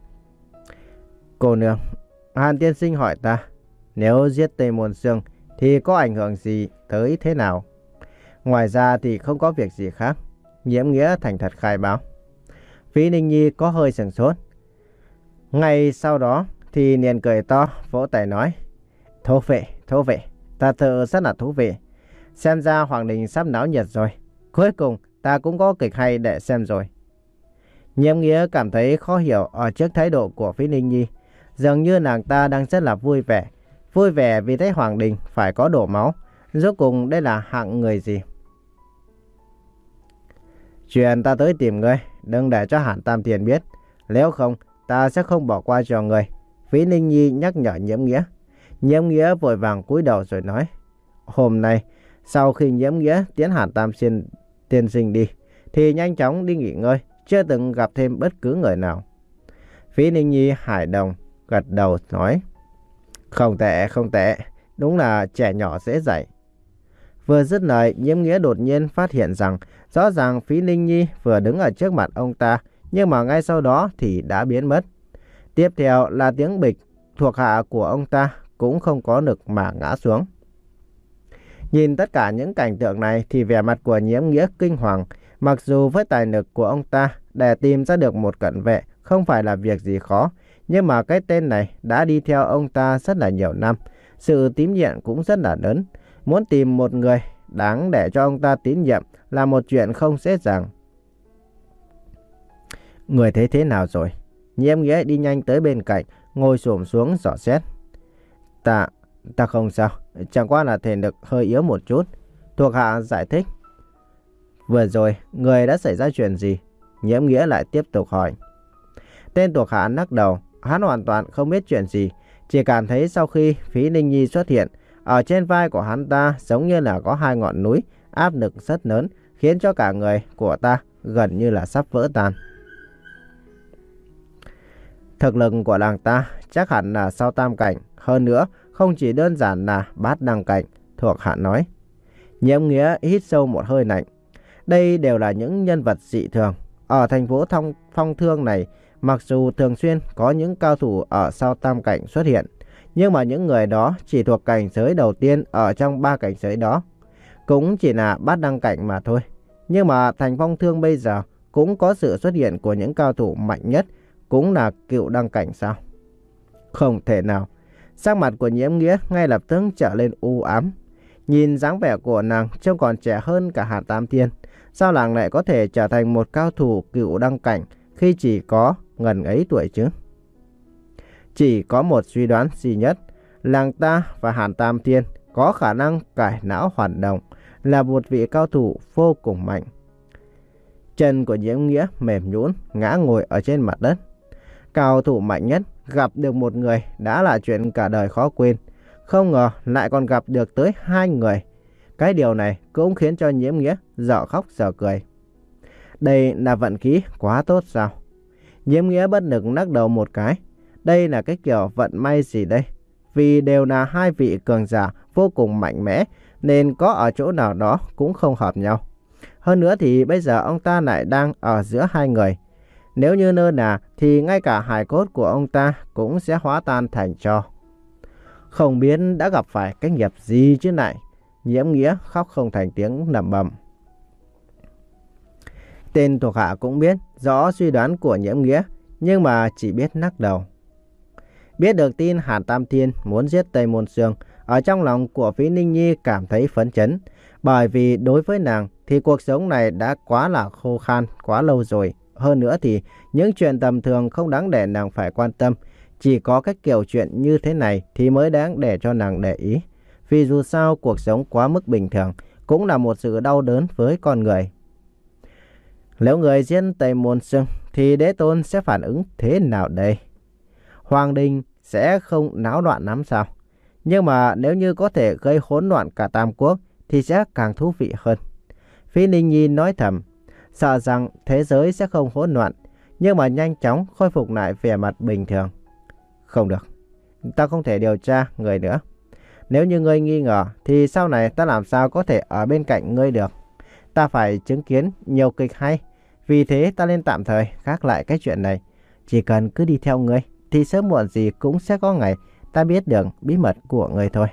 Cô nương, Hàn tiên sinh hỏi ta, nếu giết Tây Môn Xương thì có ảnh hưởng gì tới thế nào? Ngoài ra thì không có việc gì khác. Nhiễm Nghĩa thành thật khai báo. Phí Ninh Nhi có hơi sửng sốt. Ngay sau đó thì liền cười to, vỗ tay nói. Thú vị, thú vị, ta tự rất là thú vị. Xem ra Hoàng Đình sắp náo nhiệt rồi. Cuối cùng ta cũng có kịch hay để xem rồi. Nhiễm Nghĩa cảm thấy khó hiểu ở trước thái độ của Phí Ninh Nhi. Dường như nàng ta đang rất là vui vẻ. Vui vẻ vì thấy Hoàng Đình phải có đổ máu. Rốt cùng đây là hạng người gì? Chuyện ta tới tìm ngươi, đừng để cho Hàn Tam Thiên biết. Nếu không, ta sẽ không bỏ qua cho ngươi. Phí Ninh Nhi nhắc nhở Nhiễm Nghĩa. Nhiễm Nghĩa vội vàng cúi đầu rồi nói. Hôm nay, sau khi Nhiễm Nghĩa tiến Hàn Tam Thiên tiên sinh đi, thì nhanh chóng đi nghỉ ngơi, chưa từng gặp thêm bất cứ người nào. Phí Ninh Nhi hài đồng, gật đầu nói. Không tệ, không tệ, đúng là trẻ nhỏ dễ dạy. Vừa dứt lời, Nhiễm Nghĩa đột nhiên phát hiện rằng rõ ràng Phí Ninh Nhi vừa đứng ở trước mặt ông ta, nhưng mà ngay sau đó thì đã biến mất. Tiếp theo là tiếng bịch, thuộc hạ của ông ta cũng không có lực mà ngã xuống. Nhìn tất cả những cảnh tượng này thì vẻ mặt của Nhiễm Nghĩa kinh hoàng. Mặc dù với tài lực của ông ta để tìm ra được một cận vệ không phải là việc gì khó, nhưng mà cái tên này đã đi theo ông ta rất là nhiều năm. Sự tín nhiệm cũng rất là lớn. Muốn tìm một người đáng để cho ông ta tín nhiệm là một chuyện không dễ dàng. Người thấy thế nào rồi? Nhiễm Nghĩa đi nhanh tới bên cạnh, ngồi xổm xuống dò xét. Ta, ta không sao, chẳng qua là thể lực hơi yếu một chút. Thuộc hạ giải thích. Vừa rồi, người đã xảy ra chuyện gì? Nhiễm Nghĩa lại tiếp tục hỏi. Tên thuộc hạ lắc đầu, hắn hoàn toàn không biết chuyện gì. Chỉ cảm thấy sau khi Phí Ninh Nhi xuất hiện, Ở trên vai của hắn ta giống như là có hai ngọn núi, áp lực rất lớn, khiến cho cả người của ta gần như là sắp vỡ tan. Thực lực của nàng ta chắc hẳn là sau tam cảnh, hơn nữa không chỉ đơn giản là bát đăng cảnh, thuộc hạ nói. Nhiễm Nghĩa hít sâu một hơi lạnh. Đây đều là những nhân vật dị thường. Ở thành phố Thông Phong Thương này, mặc dù thường xuyên có những cao thủ ở sau tam cảnh xuất hiện, nhưng mà những người đó chỉ thuộc cảnh giới đầu tiên ở trong ba cảnh giới đó. Cũng chỉ là bát đăng cảnh mà thôi. Nhưng mà thành Phong Thương bây giờ cũng có sự xuất hiện của những cao thủ mạnh nhất, cũng là cựu đăng cảnh sao? Không thể nào. Sắc mặt của Nhiễm Nghĩa ngay lập tức trở lên u ám. Nhìn dáng vẻ của nàng trông còn trẻ hơn cả Hàn Tam Thiên. Sao nàng lại có thể trở thành một cao thủ cựu đăng cảnh khi chỉ có ngần ấy tuổi chứ? Chỉ có một suy đoán duy nhất, nàng ta và Hàn Tam Thiên có khả năng cải não hoạt động, là một vị cao thủ vô cùng mạnh. Chân của Nhiễm Nghĩa mềm nhũn ngã ngồi ở trên mặt đất. Cao thủ mạnh nhất gặp được một người đã là chuyện cả đời khó quên. Không ngờ lại còn gặp được tới hai người. Cái điều này cũng khiến cho Nhiễm Nghĩa dở khóc dở cười. Đây là vận khí quá tốt sao? Nhiễm Nghĩa bất lực lắc đầu một cái. Đây là cái kiểu vận may gì đây? Vì đều là hai vị cường giả vô cùng mạnh mẽ, nên có ở chỗ nào đó cũng không hợp nhau. Hơn nữa thì bây giờ ông ta lại đang ở giữa hai người. Nếu như nơi nào thì ngay cả hài cốt của ông ta cũng sẽ hóa tan thành tro. Không biết đã gặp phải cái nghiệp gì chứ này. Nhiễm Nghĩa khóc không thành tiếng, lẩm bẩm. Tên thuộc hạ cũng biết rõ suy đoán của Nhiễm Nghĩa, nhưng mà chỉ biết lắc đầu. Biết được tin Hàn Tam Thiên muốn giết Tây Môn Xương, ở trong lòng của Phí Ninh Nhi cảm thấy phấn chấn. Bởi vì đối với nàng thì cuộc sống này đã quá là khô khan, quá lâu rồi. Hơn nữa thì những chuyện tầm thường không đáng để nàng phải quan tâm. Chỉ có cái kiểu chuyện như thế này thì mới đáng để cho nàng để ý. Vì dù sao cuộc sống quá mức bình thường cũng là một sự đau đớn với con người. Nếu người giết Tây Môn Xương thì Đế Tôn sẽ phản ứng thế nào đây? Hoàng đình sẽ không náo loạn lắm sao? Nhưng mà nếu như có thể gây hỗn loạn cả Tam Quốc thì sẽ càng thú vị hơn. Phí Ninh Nhi nói thầm, sợ rằng thế giới sẽ không hỗn loạn, nhưng mà nhanh chóng khôi phục lại vẻ mặt bình thường. Không được, ta không thể điều tra người nữa. Nếu như ngươi nghi ngờ thì sau này ta làm sao có thể ở bên cạnh ngươi được. Ta phải chứng kiến nhiều kịch hay. Vì thế ta nên tạm thời gác lại cái chuyện này. Chỉ cần cứ đi theo ngươi thì sớm muộn gì cũng sẽ có ngày ta biết được bí mật của ngươi thôi.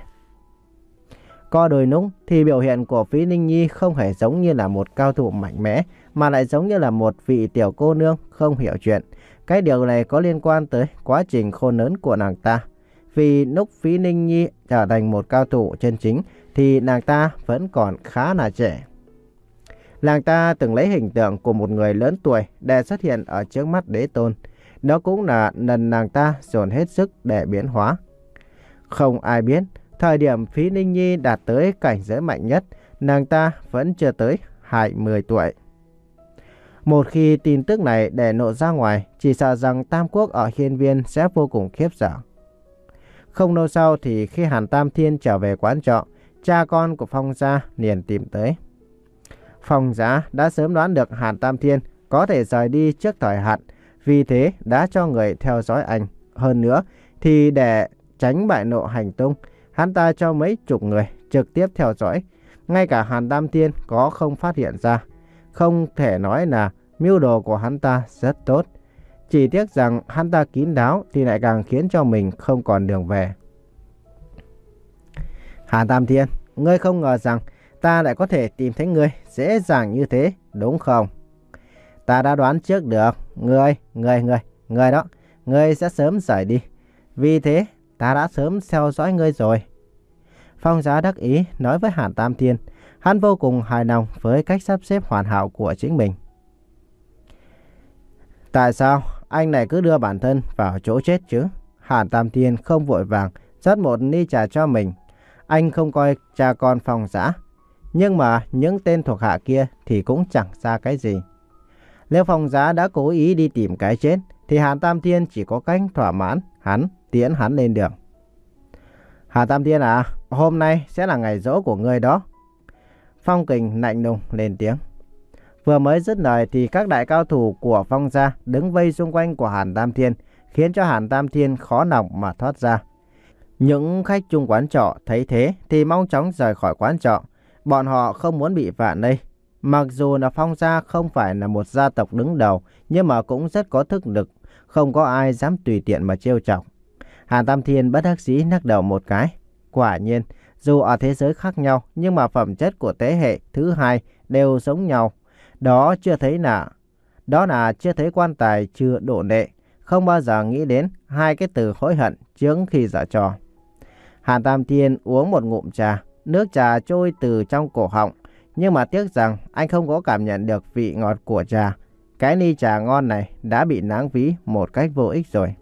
Co đôi lúc thì biểu hiện của Phí Ninh Nhi không hề giống như là một cao thủ mạnh mẽ, mà lại giống như là một vị tiểu cô nương không hiểu chuyện. Cái điều này có liên quan tới quá trình khôn lớn của nàng ta. Vì lúc Phí Ninh Nhi trở thành một cao thủ chân chính thì nàng ta vẫn còn khá là trẻ. Nàng ta từng lấy hình tượng của một người lớn tuổi để xuất hiện ở trước mắt Đế Tôn. Đó cũng là lần nàng ta dồn hết sức để biến hóa. Không ai biết, thời điểm Phí Ninh Nhi đạt tới cảnh giới mạnh nhất, nàng ta vẫn chưa tới hai mươi tuổi. Một khi tin tức này để lộ ra ngoài, chỉ sợ rằng Tam Quốc ở Hiên Viên sẽ vô cùng khiếp sợ. Không lâu sau thì khi Hàn Tam Thiên trở về quán trọ, cha con của Phong gia liền tìm tới. Phong gia đã sớm đoán được Hàn Tam Thiên có thể rời đi trước thời hạn, vì thế đã cho người theo dõi anh. Hơn nữa thì để tránh bại lộ hành tung, hắn ta cho mấy chục người trực tiếp theo dõi. Ngay cả Hàn Tam Thiên có không phát hiện ra. Không thể nói là mưu đồ của hắn ta rất tốt. Chỉ tiếc rằng hắn ta kín đáo thì lại càng khiến cho mình không còn đường về. Hàn Tam Thiên, ngươi không ngờ rằng ta lại có thể tìm thấy ngươi dễ dàng như thế, đúng không? Ta đã đoán trước được, ngươi, ngươi, ngươi, ngươi đó, ngươi sẽ sớm rời đi. Vì thế, ta đã sớm theo dõi ngươi rồi. Phong Giá đắc ý nói với Hàn Tam Thiên, hắn vô cùng hài lòng với cách sắp xếp hoàn hảo của chính mình. Tại sao anh này cứ đưa bản thân vào chỗ chết chứ? Hàn Tam Thiên không vội vàng rót một ly trà cho mình. Anh không coi cha con Phong Giá, nhưng mà những tên thuộc hạ kia thì cũng chẳng ra cái gì. Nếu Phong Giá đã cố ý đi tìm cái chết thì Hàn Tam Thiên chỉ có cách thỏa mãn hắn, tiễn hắn lên đường. Hàn Tam Thiên à, hôm nay sẽ là ngày giỗ của ngươi đó. Phong Kình lạnh lùng lên tiếng. Vừa mới dứt lời thì các đại cao thủ của Phong gia đứng vây xung quanh của Hàn Tam Thiên, khiến cho Hàn Tam Thiên khó lòng mà thoát ra. Những khách chung quán trọ thấy thế thì mau chóng rời khỏi quán trọ. Bọn họ không muốn bị vạ lây. Mặc dù là Phong gia không phải là một gia tộc đứng đầu, nhưng mà cũng rất có thực lực, không có ai dám tùy tiện mà trêu chọc. Hàn Tam Thiên bất đắc dĩ lắc đầu một cái. Quả nhiên, dù ở thế giới khác nhau, nhưng mà phẩm chất của thế hệ thứ hai đều giống nhau. Đó chưa thấy là đó là chưa thấy quan tài chưa đổ lệ, không bao giờ nghĩ đến hai cái từ hối hận trước khi giở trò. Hàn Tam Thiên uống một ngụm trà, nước trà trôi từ trong cổ họng, nhưng mà tiếc rằng anh không có cảm nhận được vị ngọt của trà. Cái ly trà ngon này đã bị lãng phí một cách vô ích rồi.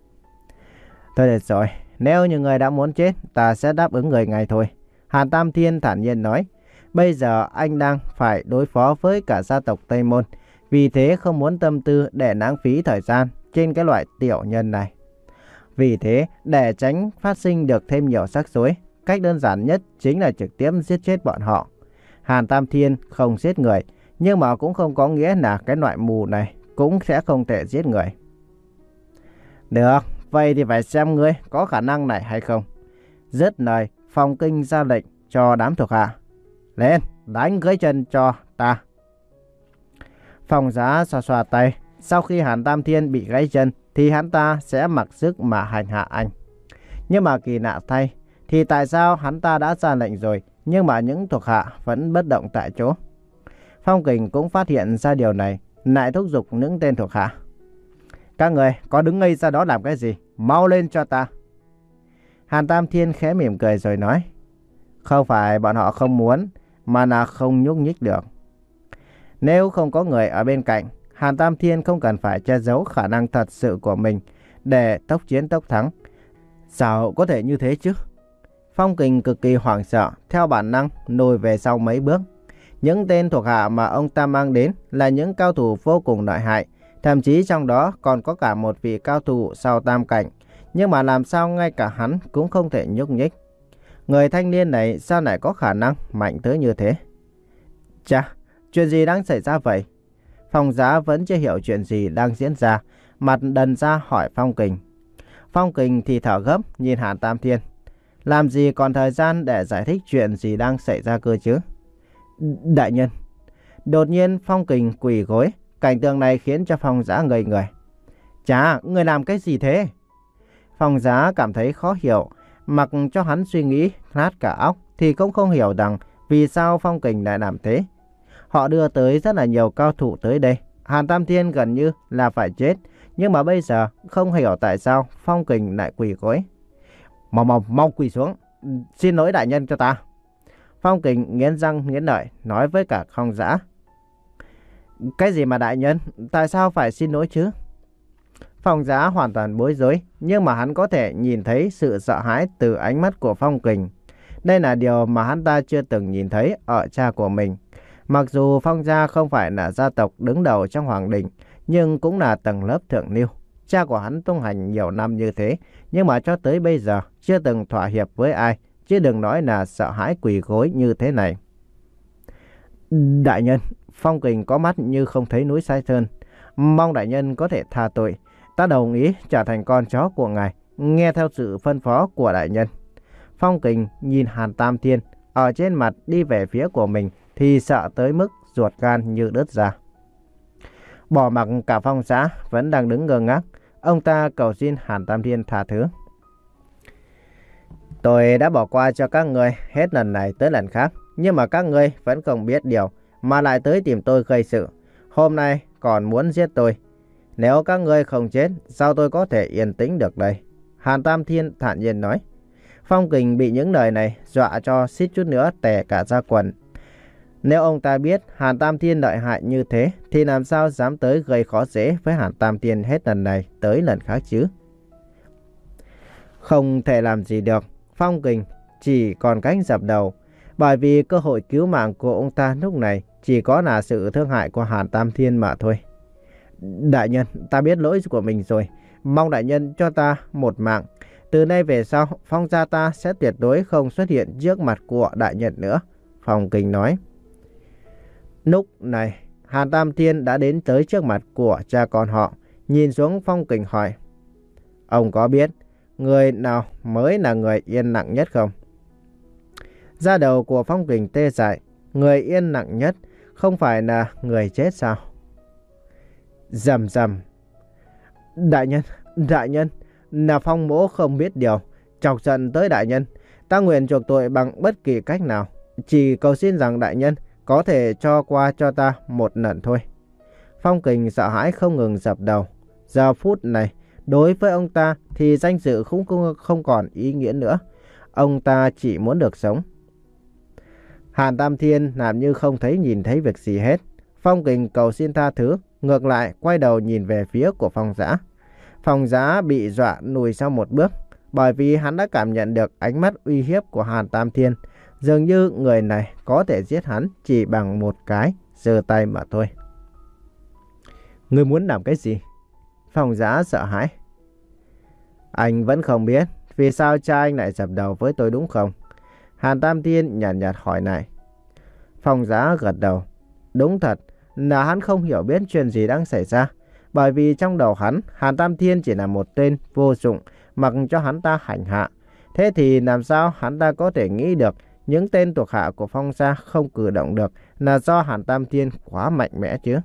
Thôi được rồi, nếu như người đã muốn chết, ta sẽ đáp ứng người ngay thôi. Hàn Tam Thiên thản nhiên nói. Bây giờ anh đang phải đối phó với cả gia tộc Tây Môn, vì thế không muốn tâm tư để lãng phí thời gian trên cái loại tiểu nhân này. Vì thế, để tránh phát sinh được thêm nhiều rắc rối, cách đơn giản nhất chính là trực tiếp giết chết bọn họ. Hàn Tam Thiên không giết người, nhưng mà cũng không có nghĩa là cái loại mù này cũng sẽ không thể giết người. Được, vậy thì phải xem ngươi có khả năng này hay không. Dứt lời, Phong Kinh ra lệnh cho đám thuộc hạ. Lên, đánh gãy chân cho ta. Phong Giá xoa xoa tay. Sau khi Hàn Tam Thiên bị gãy chân thì hắn ta sẽ mặc sức mà hành hạ anh. Nhưng mà kỳ lạ thay, thì tại sao hắn ta đã ra lệnh rồi, nhưng mà những thuộc hạ vẫn bất động tại chỗ? Phong Kình cũng phát hiện ra điều này, lại thúc giục những tên thuộc hạ. Các người có đứng ngây ra đó làm cái gì? Mau lên cho ta. Hàn Tam Thiên khẽ mỉm cười rồi nói. Không phải bọn họ không muốn, mà là không nhúc nhích được. Nếu không có người ở bên cạnh, Hàn Tam Thiên không cần phải che giấu khả năng thật sự của mình để tốc chiến tốc thắng. Sao có thể như thế chứ? Phong Kình cực kỳ hoảng sợ, theo bản năng lùi về sau mấy bước. Những tên thuộc hạ mà ông ta mang đến là những cao thủ vô cùng lợi hại, thậm chí trong đó còn có cả một vị cao thủ sau tam cảnh. Nhưng mà làm sao ngay cả hắn cũng không thể nhúc nhích? Người thanh niên này sao lại có khả năng mạnh tới như thế? Chà, chuyện gì đang xảy ra vậy? Phong Giá vẫn chưa hiểu chuyện gì đang diễn ra, mặt đần ra hỏi Phong Kình. Phong Kình thì thở gấp nhìn Hàn Tam Thiên. Làm gì còn thời gian để giải thích chuyện gì đang xảy ra cơ chứ? Đại nhân. Đột nhiên Phong Kình quỳ gối. Cảnh tượng này khiến cho Phong Giá ngây người. Chà, người làm cái gì thế? Phong Giá cảm thấy khó hiểu. Mặc cho hắn suy nghĩ nát cả óc thì cũng không hiểu rằng vì sao Phong Kình lại làm thế. Họ đưa tới rất là nhiều cao thủ tới đây. Hàn Tam Thiên gần như là phải chết. Nhưng mà bây giờ không hiểu tại sao Phong Kình lại quỳ gối. Mau mau mau quỳ xuống. Xin lỗi đại nhân cho ta. Phong Kình nghiến răng nghiến lợi nói với cả Phong Giá. Cái gì mà đại nhân? Tại sao phải xin lỗi chứ? Phong Giá hoàn toàn bối rối, nhưng mà hắn có thể nhìn thấy sự sợ hãi từ ánh mắt của Phong Kình. Đây là điều mà hắn ta chưa từng nhìn thấy ở cha của mình. Mặc dù Phong gia không phải là gia tộc đứng đầu trong hoàng đình, nhưng cũng là tầng lớp thượng lưu. Cha của hắn tung hành nhiều năm như thế, nhưng mà cho tới bây giờ chưa từng thỏa hiệp với ai, chứ đừng nói là sợ hãi quỳ gối như thế này. Đại nhân, Phong Kình có mắt như không thấy núi Sai Sơn. Mong đại nhân có thể tha tội. Ta đồng ý trở thành con chó của ngài, nghe theo sự phân phó của đại nhân. Phong Kình nhìn Hàn Tam Thiên ở trên mặt đi về phía của mình thì sợ tới mức ruột gan như đứt ra. Bỏ mặc cả Phong Giá vẫn đang đứng ngơ ngác, ông ta cầu xin Hàn Tam Thiên tha thứ. Tôi đã bỏ qua cho các ngươi hết lần này tới lần khác, nhưng mà các ngươi vẫn không biết điều mà lại tới tìm tôi gây sự. Hôm nay còn muốn giết tôi. Nếu các ngươi không chết, sao tôi có thể yên tĩnh được đây? Hàn Tam Thiên thản nhiên nói. Phong Kình bị những lời này dọa cho suýt chút nữa tè cả ra quần. Nếu ông ta biết Hàn Tam Thiên lợi hại như thế thì làm sao dám tới gây khó dễ với Hàn Tam Thiên hết lần này tới lần khác chứ? Không thể làm gì được. Phong Kình chỉ còn cách dập đầu, bởi vì cơ hội cứu mạng của ông ta lúc này chỉ có là sự thương hại của Hàn Tam Thiên mà thôi. Đại nhân, ta biết lỗi của mình rồi. Mong đại nhân cho ta một mạng. Từ nay về sau, Phong gia ta sẽ tuyệt đối không xuất hiện trước mặt của đại nhân nữa, Phong Kình nói. Lúc này, Hàn Tam Thiên đã đến tới trước mặt của cha con họ, nhìn xuống Phong Kình hỏi. Ông có biết người nào mới là người yên lặng nhất không? Da đầu của Phong Kình tê dại, người yên lặng nhất không phải là người chết sao? Rầm rầm. Đại nhân, đại nhân, là Phong mỗ không biết điều, chọc giận tới đại nhân. Ta nguyện chuộc tội bằng bất kỳ cách nào. Chỉ cầu xin rằng đại nhân có thể cho qua cho ta một lần thôi. Phong Kình sợ hãi không ngừng dập đầu. Giờ phút này, đối với ông ta thì danh dự cũng không còn ý nghĩa nữa. Ông ta chỉ muốn được sống. Hàn Tam Thiên làm như không thấy nhìn thấy việc gì hết. Phong Kình cầu xin tha thứ, ngược lại quay đầu nhìn về phía của Phong Dã. Phong Dã bị dọa lùi sau một bước, bởi vì hắn đã cảm nhận được ánh mắt uy hiếp của Hàn Tam Thiên. Dường như người này có thể giết hắn chỉ bằng một cái giơ tay mà thôi. Ngươi muốn làm cái gì? Phong Dã sợ hãi. Anh vẫn không biết vì sao cha anh lại dập đầu với tôi đúng không? Hàn Tam Thiên nhàn nhạt, nhạt hỏi này. Phong Dã gật đầu. Đúng thật là hắn không hiểu biết chuyện gì đang xảy ra. Bởi vì trong đầu hắn, Hàn Tam Thiên chỉ là một tên vô dụng, mặc cho hắn ta hành hạ. Thế thì làm sao hắn ta có thể nghĩ được những tên thuộc hạ của Phong gia không cử động được là do Hàn Tam Thiên quá mạnh mẽ chứ?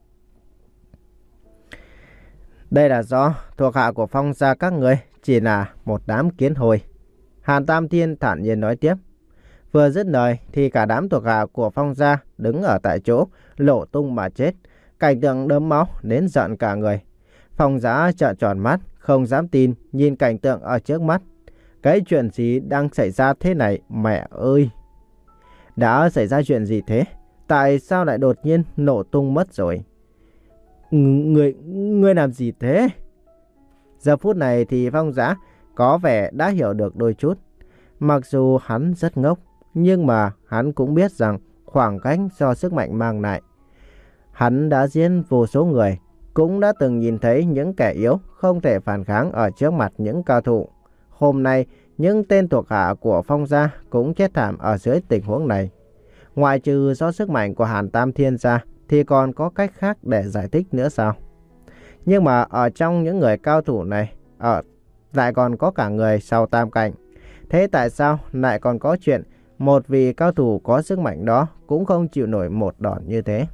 Đây là do thuộc hạ của Phong gia các người chỉ là một đám kiến hôi. Hàn Tam Thiên thản nhiên nói tiếp. Vừa dứt lời thì cả đám thuộc hạ của Phong gia đứng ở tại chỗ, lộ tung mà chết. Cảnh tượng đẫm máu đến giận cả người. Phong Dã trợn tròn mắt, không dám tin nhìn cảnh tượng ở trước mắt. Cái chuyện gì đang xảy ra thế này, mẹ ơi? Đã xảy ra chuyện gì thế? Tại sao lại đột nhiên nổ tung mất rồi? Người, người làm gì thế? Giờ phút này thì Phong Dã có vẻ đã hiểu được đôi chút. Mặc dù hắn rất ngốc, nhưng mà hắn cũng biết rằng khoảng cách do sức mạnh mang lại. Hắn đã giết vô số người, cũng đã từng nhìn thấy những kẻ yếu không thể phản kháng ở trước mặt những cao thủ. Hôm nay, những tên thuộc hạ của Phong gia cũng chết thảm ở dưới tình huống này. Ngoại trừ do sức mạnh của Hàn Tam Thiên ra, thì còn có cách khác để giải thích nữa sao? Nhưng mà ở trong những người cao thủ này, ở lại còn có cả người sau tam cảnh. Thế tại sao lại còn có chuyện một vị cao thủ có sức mạnh đó cũng không chịu nổi một đòn như thế?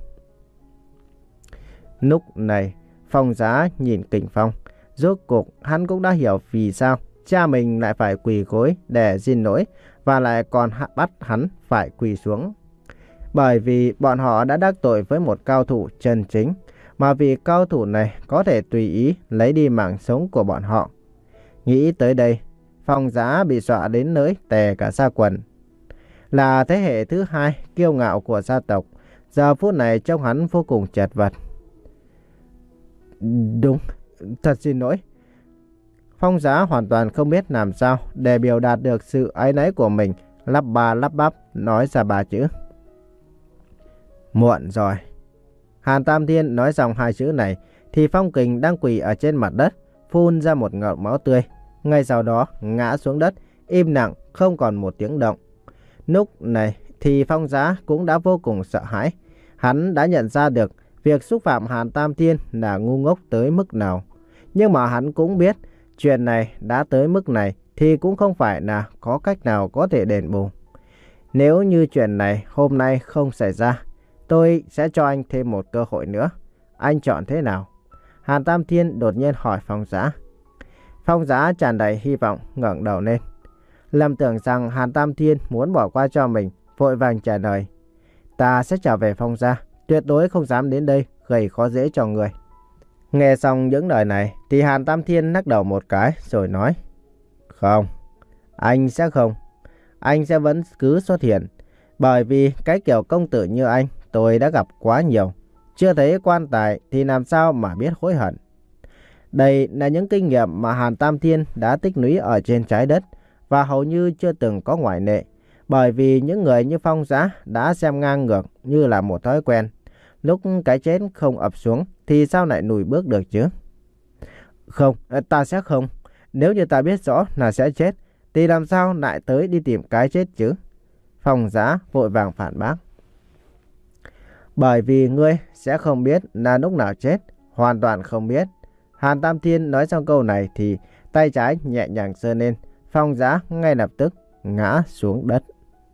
Lúc này, Phong Dã nhìn Kình Phong. Rốt cuộc hắn cũng đã hiểu vì sao cha mình lại phải quỳ gối để xin lỗi và lại còn bắt hắn phải quỳ xuống. Bởi vì bọn họ đã đắc tội với một cao thủ chân chính, mà vì cao thủ này có thể tùy ý lấy đi mạng sống của bọn họ. Nghĩ tới đây, Phong Dã bị dọa đến nỗi tè cả da quần. Là thế hệ thứ hai kiêu ngạo của gia tộc, giờ phút này trông hắn vô cùng chật vật. Đúng, thật xin lỗi. Phong Dã hoàn toàn không biết làm sao để biểu đạt được sự áy náy của mình, lắp ba lắp bắp nói ra ba chữ. Muộn rồi. Hàn Tam Thiên nói xong hai chữ này thì Phong Kình đang quỳ ở trên mặt đất, phun ra một ngụm máu tươi. Ngay sau đó ngã xuống đất, im lặng không còn một tiếng động. Lúc này thì Phong Dã cũng đã vô cùng sợ hãi. Hắn đã nhận ra được việc xúc phạm Hàn Tam Thiên là ngu ngốc tới mức nào. Nhưng mà hắn cũng biết chuyện này đã tới mức này thì cũng không phải là có cách nào có thể đền bù. Nếu như chuyện này hôm nay không xảy ra, tôi sẽ cho anh thêm một cơ hội nữa. Anh chọn thế nào? Hàn Tam Thiên đột nhiên hỏi Phong Dã. Phong Dã tràn đầy hy vọng ngẩng đầu lên. Lầm tưởng rằng Hàn Tam Thiên muốn bỏ qua cho mình, vội vàng trả lời. Ta sẽ trở về Phong gia, tuyệt đối không dám đến đây gây khó dễ cho người. Nghe xong những lời này thì Hàn Tam Thiên lắc đầu một cái rồi nói. Không, anh sẽ không. Anh sẽ vẫn cứ xuất hiện. Bởi vì cái kiểu công tử như anh tôi đã gặp quá nhiều. Chưa thấy quan tài thì làm sao mà biết hối hận. Đây là những kinh nghiệm mà Hàn Tam Thiên đã tích lũy ở trên trái đất và hầu như chưa từng có ngoại lệ. Bởi vì những người như Phong Dã đã xem ngang ngược như là một thói quen. Lúc cái chết không ập xuống thì sao lại lùi bước được chứ? Không, ta sẽ không. Nếu như ta biết rõ là sẽ chết, thì làm sao lại tới đi tìm cái chết chứ? Phong Giá vội vàng phản bác. Bởi vì ngươi sẽ không biết là lúc nào chết, hoàn toàn không biết. Hàn Tam Thiên nói xong câu này thì tay trái nhẹ nhàng giơ lên, Phong Giá ngay lập tức ngã xuống đất.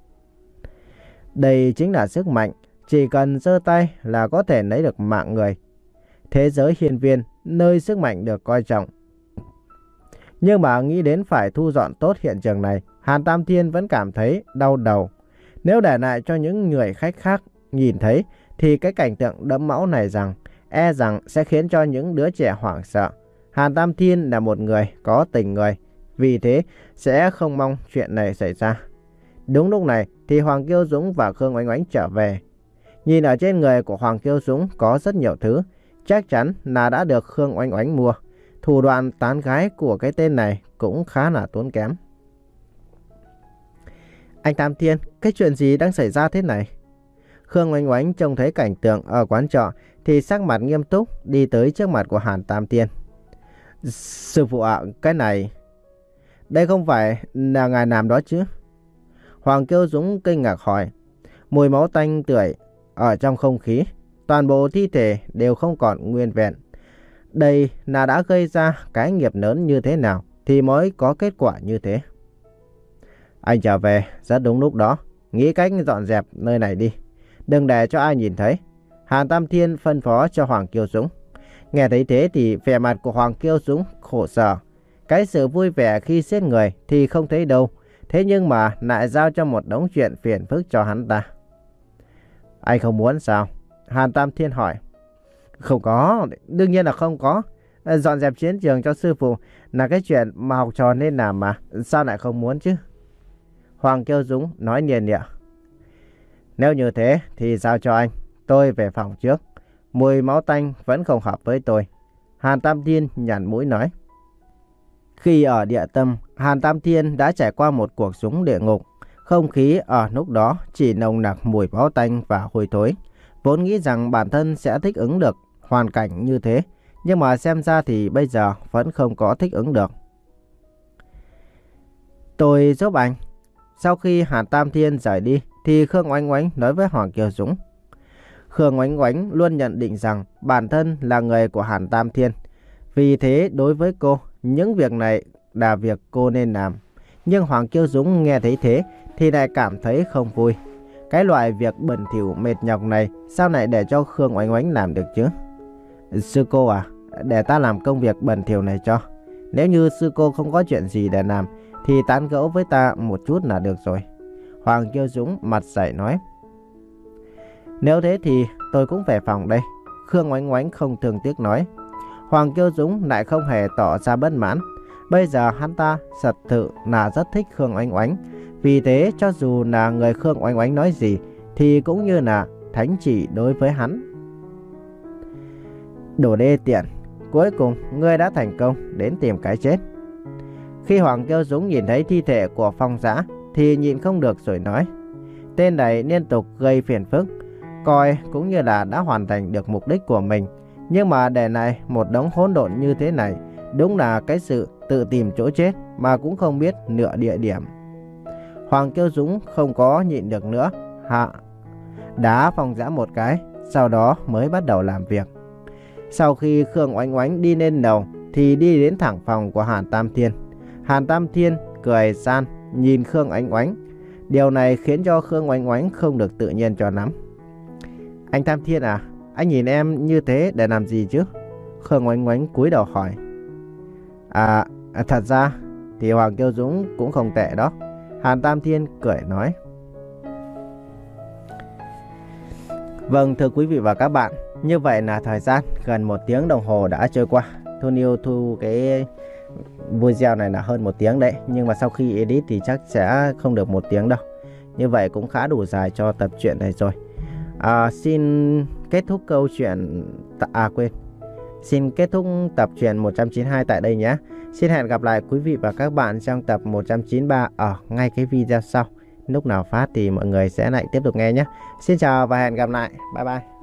Đây chính là sức mạnh, chỉ cần giơ tay là có thể lấy được mạng người. Thế giới hiên viên, nơi sức mạnh được coi trọng. Nhưng mà nghĩ đến phải thu dọn tốt hiện trường này, Hàn Tam Thiên vẫn cảm thấy đau đầu. Nếu để lại cho những người khách khác nhìn thấy, thì cái cảnh tượng đẫm máu này rằng e rằng sẽ khiến cho những đứa trẻ hoảng sợ. Hàn Tam Thiên là một người có tình người, vì thế sẽ không mong chuyện này xảy ra. Đúng lúc này thì Hoàng Kiêu Dũng và Khương Oánh Oánh trở về. Nhìn ở trên người của Hoàng Kiêu Dũng có rất nhiều thứ, chắc chắn là đã được Khương Oánh Oánh mua. Thủ đoạn tán gái của cái tên này cũng khá là tốn kém. Anh Tam Thiên, cái chuyện gì đang xảy ra thế này? Khương Oánh Oánh trông thấy cảnh tượng ở quán trọ thì sắc mặt nghiêm túc đi tới trước mặt của Hàn Tam Thiên. Sư phụ ạ, cái này... Đây không phải là ngài làm đó chứ? Hoàng Kiêu Dũng kinh ngạc hỏi. Mùi máu tanh tưởi ở trong không khí, toàn bộ thi thể đều không còn nguyên vẹn. Đây là đã gây ra cái nghiệp lớn như thế nào thì mới có kết quả như thế. Anh trở về rất đúng lúc đó, nghĩ cách dọn dẹp nơi này đi, đừng để cho ai nhìn thấy. Hàn Tam Thiên phân phó cho Hoàng Kiêu Dũng. Nghe thấy thế thì vẻ mặt của Hoàng Kiêu Dũng khổ sở. Cái sự vui vẻ khi giết người thì không thấy đâu, thế nhưng mà lại giao cho một đống chuyện phiền phức cho hắn ta. Anh không muốn sao? Hàn Tam Thiên hỏi. Không có, đương nhiên là không có. Dọn dẹp chiến trường cho sư phụ là cái chuyện mà học trò nên làm mà, sao lại không muốn chứ? Hoàng Kiêu Dũng nói nhiệt nhẹ. Nếu như thế thì giao cho anh, tôi về phòng trước. Mùi máu tanh vẫn không hợp với tôi. Hàn Tam Thiên nhăn mũi nói. Khi ở địa tâm, Hàn Tam Thiên đã trải qua một cuộc sống địa ngục. Không khí ở lúc đó chỉ nồng nặc mùi máu tanh và hôi thối. Vốn nghĩ rằng bản thân sẽ thích ứng được hoàn cảnh như thế, nhưng mà xem ra thì bây giờ vẫn không có thích ứng được. Tôi giúp anh. Sau khi Hàn Tam Thiên rời đi thì Khương Oánh Oánh nói với Hoàng Kiêu Dũng. Khương Oánh Oánh luôn nhận định rằng bản thân là người của Hàn Tam Thiên. Vì thế đối với cô, những việc này là việc cô nên làm. Nhưng Hoàng Kiêu Dũng nghe thấy thế thì lại cảm thấy không vui. Cái loại việc bẩn thỉu mệt nhọc này sao lại để cho Khương Oánh Oánh làm được chứ? Sư cô à, để ta làm công việc bẩn thỉu này cho. Nếu như sư cô không có chuyện gì để làm thì tán gẫu với ta một chút là được rồi. Hoàng Kiêu Dũng mặt dày nói. Nếu thế thì tôi cũng về phòng đây. Khương Oánh Oánh không thương tiếc nói. Hoàng Kiêu Dũng lại không hề tỏ ra bất mãn. Bây giờ hắn ta thật sự là rất thích Khương Oánh Oánh. Vì thế cho dù là người Khương Oánh Oánh nói gì thì cũng như là thánh chỉ đối với hắn. Đồ đê tiện, cuối cùng ngươi đã thành công đến tìm cái chết. Khi Hoàng Kiêu Dũng nhìn thấy thi thể của Phong Dã thì nhịn không được rồi nói. Tên này liên tục gây phiền phức, coi cũng như là đã hoàn thành được mục đích của mình. Nhưng mà để lại một đống hỗn độn như thế này, đúng là cái sự tự tìm chỗ chết mà cũng không biết nửa địa điểm. Hoàng Kiêu Dũng không có nhịn được nữa, hạ đá Phong Dã một cái, sau đó mới bắt đầu làm việc. Sau khi Khương Oánh Oánh đi lên lầu thì đi đến thẳng phòng của Hàn Tam Thiên. Hàn Tam Thiên cười san nhìn Khương Oánh Oánh. Điều này khiến cho Khương Oánh Oánh không được tự nhiên cho lắm. Anh Tam Thiên à, anh nhìn em như thế để làm gì chứ? Khương Oánh Oánh cúi đầu hỏi. À, thật ra thì Hoàng Kiêu Dũng cũng không tệ đó. Hàn Tam Thiên cười nói. Vâng, thưa quý vị và các bạn, như vậy là thời gian gần một tiếng đồng hồ đã trôi qua. Thu Niu thu cái video này là hơn một tiếng đấy, nhưng mà sau khi edit thì chắc sẽ không được một tiếng đâu. Như vậy cũng khá đủ dài cho tập truyện này rồi. À, xin kết thúc câu chuyện à quên Xin kết thúc tập truyện một trăm chín mươi hai tại đây nhé. Xin hẹn gặp lại quý vị và các bạn trong tập một trăm chín mươi ba ở ngay cái video sau. Lúc nào phát thì mọi người sẽ lại tiếp tục nghe nhé. Xin chào và hẹn gặp lại. Bye bye.